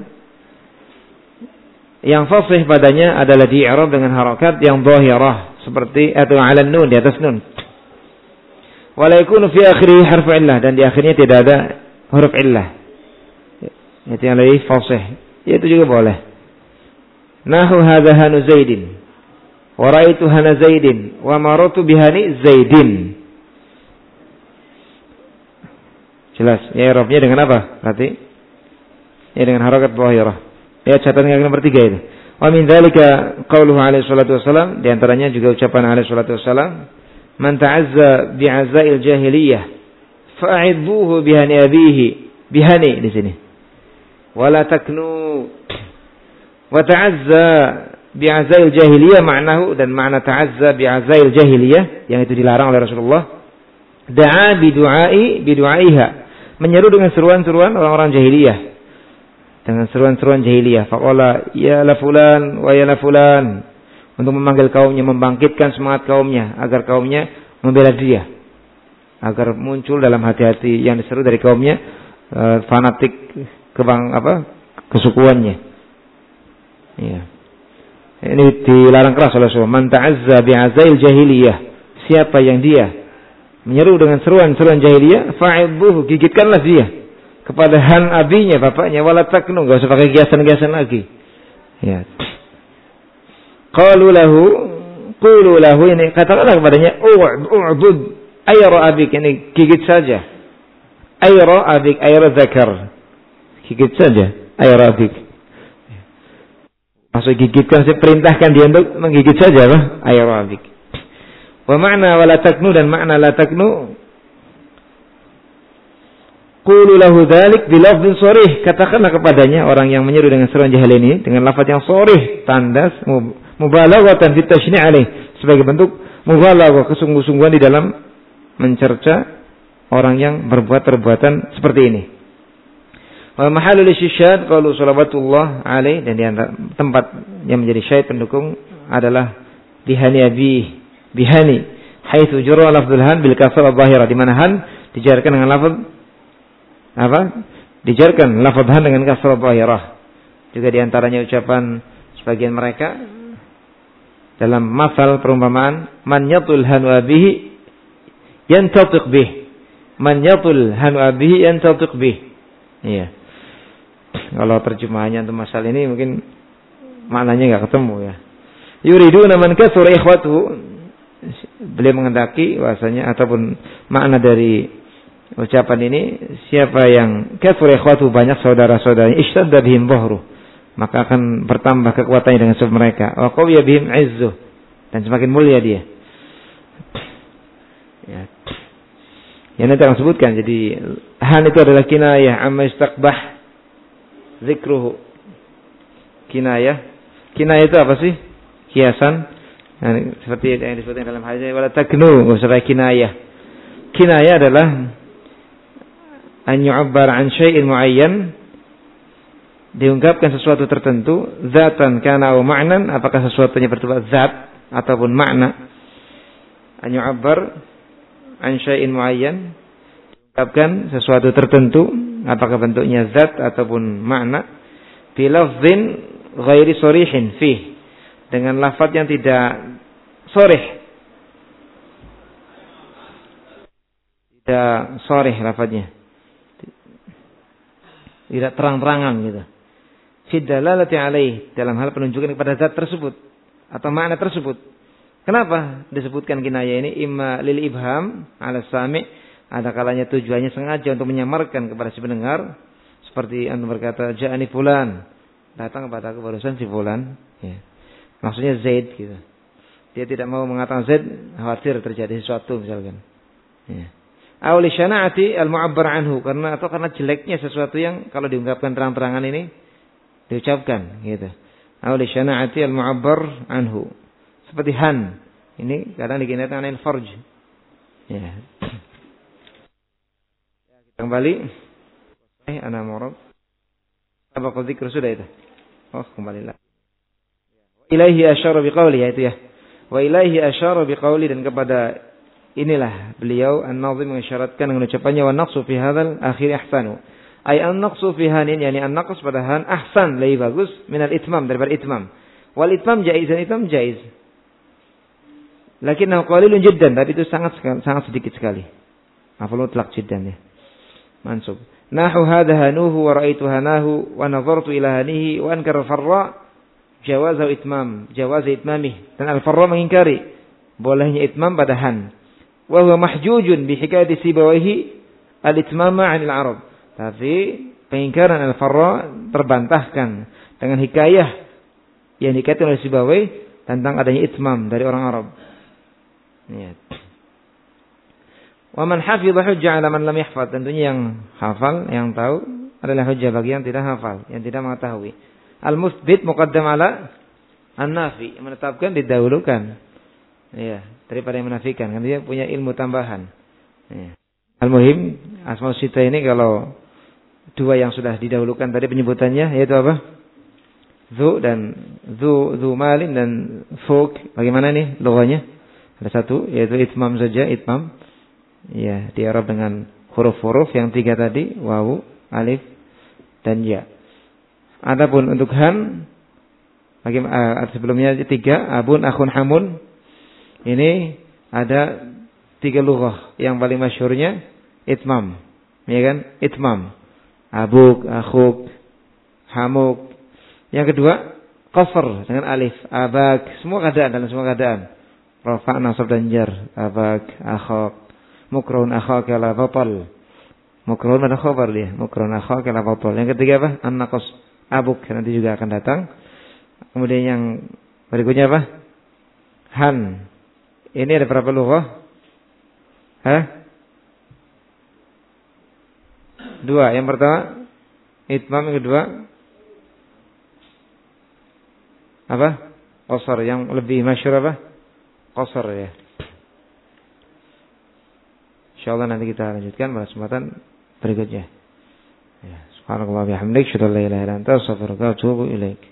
yang fasih padanya adalah di-i'rab dengan harakat yang dhahirah seperti atau 'ala an-nun, di atas nun. Wa la yakunu fi akhirih harf illah, dan di akhirnya tidak ada huruf illah. Itu yang lebih fasih. Itu juga boleh. Nahu hadha hanu Zaidin. Wa ra'aitu hana Zaidin wa maratu bihani Zaidin. Jelas. Ya i'rabnya dengan apa? Berarti ya dengan harakat dhahirah. Ya catatan yang nomor 3 itu. Wa min dzalika qauluhu alaihi salatu wasalam, di antaranya juga ucapan alaihi salatu wasalam, man ta'azza bi'azail jahiliyah fa'idbuhu bihani abihi. Bihani di sini. Wala taknu. Wa ta'azza bi'azail jahiliyah ma'nahu, dan makna ta'azza bi'azail jahiliyah yang itu dilarang oleh Rasulullah. Da'a bidu'aiha, menyeru dengan seruan-seruan orang-orang jahiliyah, dengan seruan-seruan jahiliyah. Faqala ya la fulan wa ya la fulan, untuk memanggil kaumnya, membangkitkan semangat kaumnya agar kaumnya membela dia, agar muncul dalam hati-hati yang diseru dari kaumnya fanatik kesukuannya. Ya. Ini dilarang keras oleh Rasulullah. Man ta'azza bi'azail jahiliyah, siapa yang dia menyeru dengan seruan-seruan jahiliyah, fa'idbuhu, gigitkanlah dia kepada han abinya, bapaknya, wala taknu, enggak usah pakai kiasan-kiasan lagi. Ya. Qulu lahu, ini katakanlah kepadanya, u'bud ayra abik, ini gigit saja. Ayra abik, ayra zakar, gigit saja ayra abik. Maksud gigitkan, saya perintahkan dia untuk menggigit saja apa? Ayra abik. Wa makna wala taknu, dan makna la taknu, qulu lahu dzalik bilafdhin sharih, katakanlah kepadanya, orang yang menyeru dengan seruan jahil ini dengan lafaz yang sharih, tandas mubalaghatan fi tashni' alaih, sebagai bentuk mubalaghah, kesungguh-sungguhan di dalam mencerca orang yang berbuat perbuatan seperti ini. Wa mahallul isyad qalu salawatullah alaih, dan di antara tempat yang menjadi syahid pendukung adalah bihani abi, bihani haitsu jurra lafdzul han bil kasrah adh-dhahirah, di mana han dijarkan dengan lafaz apa? Dijarkan lafaz han dengan kasrah dhahirah. Juga di antaranya ucapan sebagian mereka dalam masal perumpamaan, man yatul hanu abihi yantatiq bih. Man yatul hanu abihi yantatiq bih. Iya. Kalau terjemahannya untuk masal ini mungkin maknanya enggak ketemu ya. Yuriduna man kasura ikhwatuhu, beliau menghendaki bahasanya ataupun makna dari ucapan ini, siapa yang kasura ikhwatuhu, banyak saudara-saudaranya, ishtadda bihim dhahru, maka akan bertambah kekuatannya dengan sebab mereka. Wa qawiya bihim izzuh, dan semakin mulia dia. Ya. Yang nanti akan sebutkan. Jadi han itu adalah kinayah amma istaqbah zikruhu. Kinayah itu apa sih? Kiasan. Nah, seperti yang disebutkan dalam hadis wala taknu, sebagai kinayah. Kinayah adalah an yu'abbar an syai'in muayyan, diungkapkan sesuatu tertentu, zatan kana au ma'nan, apakah sesuatunya bersifat zat ataupun makna. An yu'abbar an syai'in muayyan, diungkapkan sesuatu tertentu, apakah bentuknya zat ataupun makna, bi lafzin ghairi sharihin fi, dengan lafaz yang tidak sharih, tidak sharih lafaznya, tidak terang-terangan gitu. Fi dalalati alaih, dalam hal penunjukan kepada zat tersebut atau makna tersebut. Kenapa disebutkan kinayah ini? Imma lil ibham ala sami', ada kalanya tujuannya sengaja untuk menyamarkan kepada si pendengar, seperti antum berkata ja'ani fulan, datang kepada aku barusan si fulan, ya. Maksudnya Zaid gitu. Dia tidak mau mengatakan Zaid, khawatir terjadi sesuatu misalkan. Ya. Aw li syana'ati al-mu'abbar anhu, karena jeleknya sesuatu yang kalau diungkapkan terang-terangan ini diucapkan gitu. Aw li syana'ati al-mu'abbar anhu. Seperti han. Ini kadang dikinakan dengan farj. Ya. Kembali. Ana murad. Apa dzikr sudah itu? Oh, kembalilah. Ilaihi asyara biqauli, itu ya. Wa ilaihi asyara biqauli, dan kepada inilah beliau an-nazim mengisyaratkan dengan ucapannya wa naqsu fi hadzal akhir ihsanu. Ai an-naqsu fi hanin, yani an-naqs pada han ahsan, lebih bagus min al-itmam, daripada itmam. Wal itmam jaiz, dan itmam jaiz. Lakinnahu qalilun jiddan, tapi itu sangat sedikit sekali. Afal mutlaq jiddan ya. Mansub. Nahu hadha hanuhu wa ra'aitu hanahu wa nazartu ila hanihi wa ankara al-farra jawaz itmamih, dan al-farra mengingkari bolehnya itmam pada han. Wa huwa mahjujun bi hikayati Sibawayhi al-itmama 'anil Arab. Tapi pengingkaran al-farra terbantahkan dengan hikayah yang dikatakan oleh Sibawayh tentang adanya itmam dari orang Arab. Ya. Wa man hafidha hujjah 'ala man lam yahfaz, tentunya yang hafal, yang tahu adalah hujjah bagi yang tidak hafal, yang tidak mengetahui. Al-musbit muqaddam ala an-nafi, menetapkan didahulukan. Ya, daripada yang menafikan, karena dia punya ilmu tambahan. Ya. Al-muhim, asmaul sita ini kalau dua yang sudah didahulukan tadi penyebutannya, yaitu apa? Dzu dan dzu malin dan fuk. Bagaimana nih logonya? Ada satu, yaitu itmam saja, itmam. Ya, di Arab dengan huruf-huruf yang tiga tadi, wawu, alif, dan ya. Adapun untuk han, sebelumnya tiga, abun, akhun, hamun. Ini ada tiga lughah. Yang paling masyhurnya itmam, ya kan? Itmam, abuk, akhuk, hamuk. Yang kedua qasr dengan alif, abak. Semua keadaan, dalam semua keadaan. Rafa, nasab, dan jar. Abak, akhak, mukrun, akhak, la batal. Mukrun ada khabar dia. Mukrun, akhak, la batal. Yang ketiga apa? An-naqas. Abuk, nanti juga akan datang. Kemudian yang berikutnya apa? Han. Ini ada berapa lughah? Dua. Yang pertama itmam, yang kedua apa? Qasar. Yang lebih masyhur apa? Qasar ya. Insyaallah nanti kita lanjutkan pada kesempatan berikutnya. Ya. Subhanallah bihamdik, syada la ilaha illa anta, astaghfiruka wa atubu ilaik.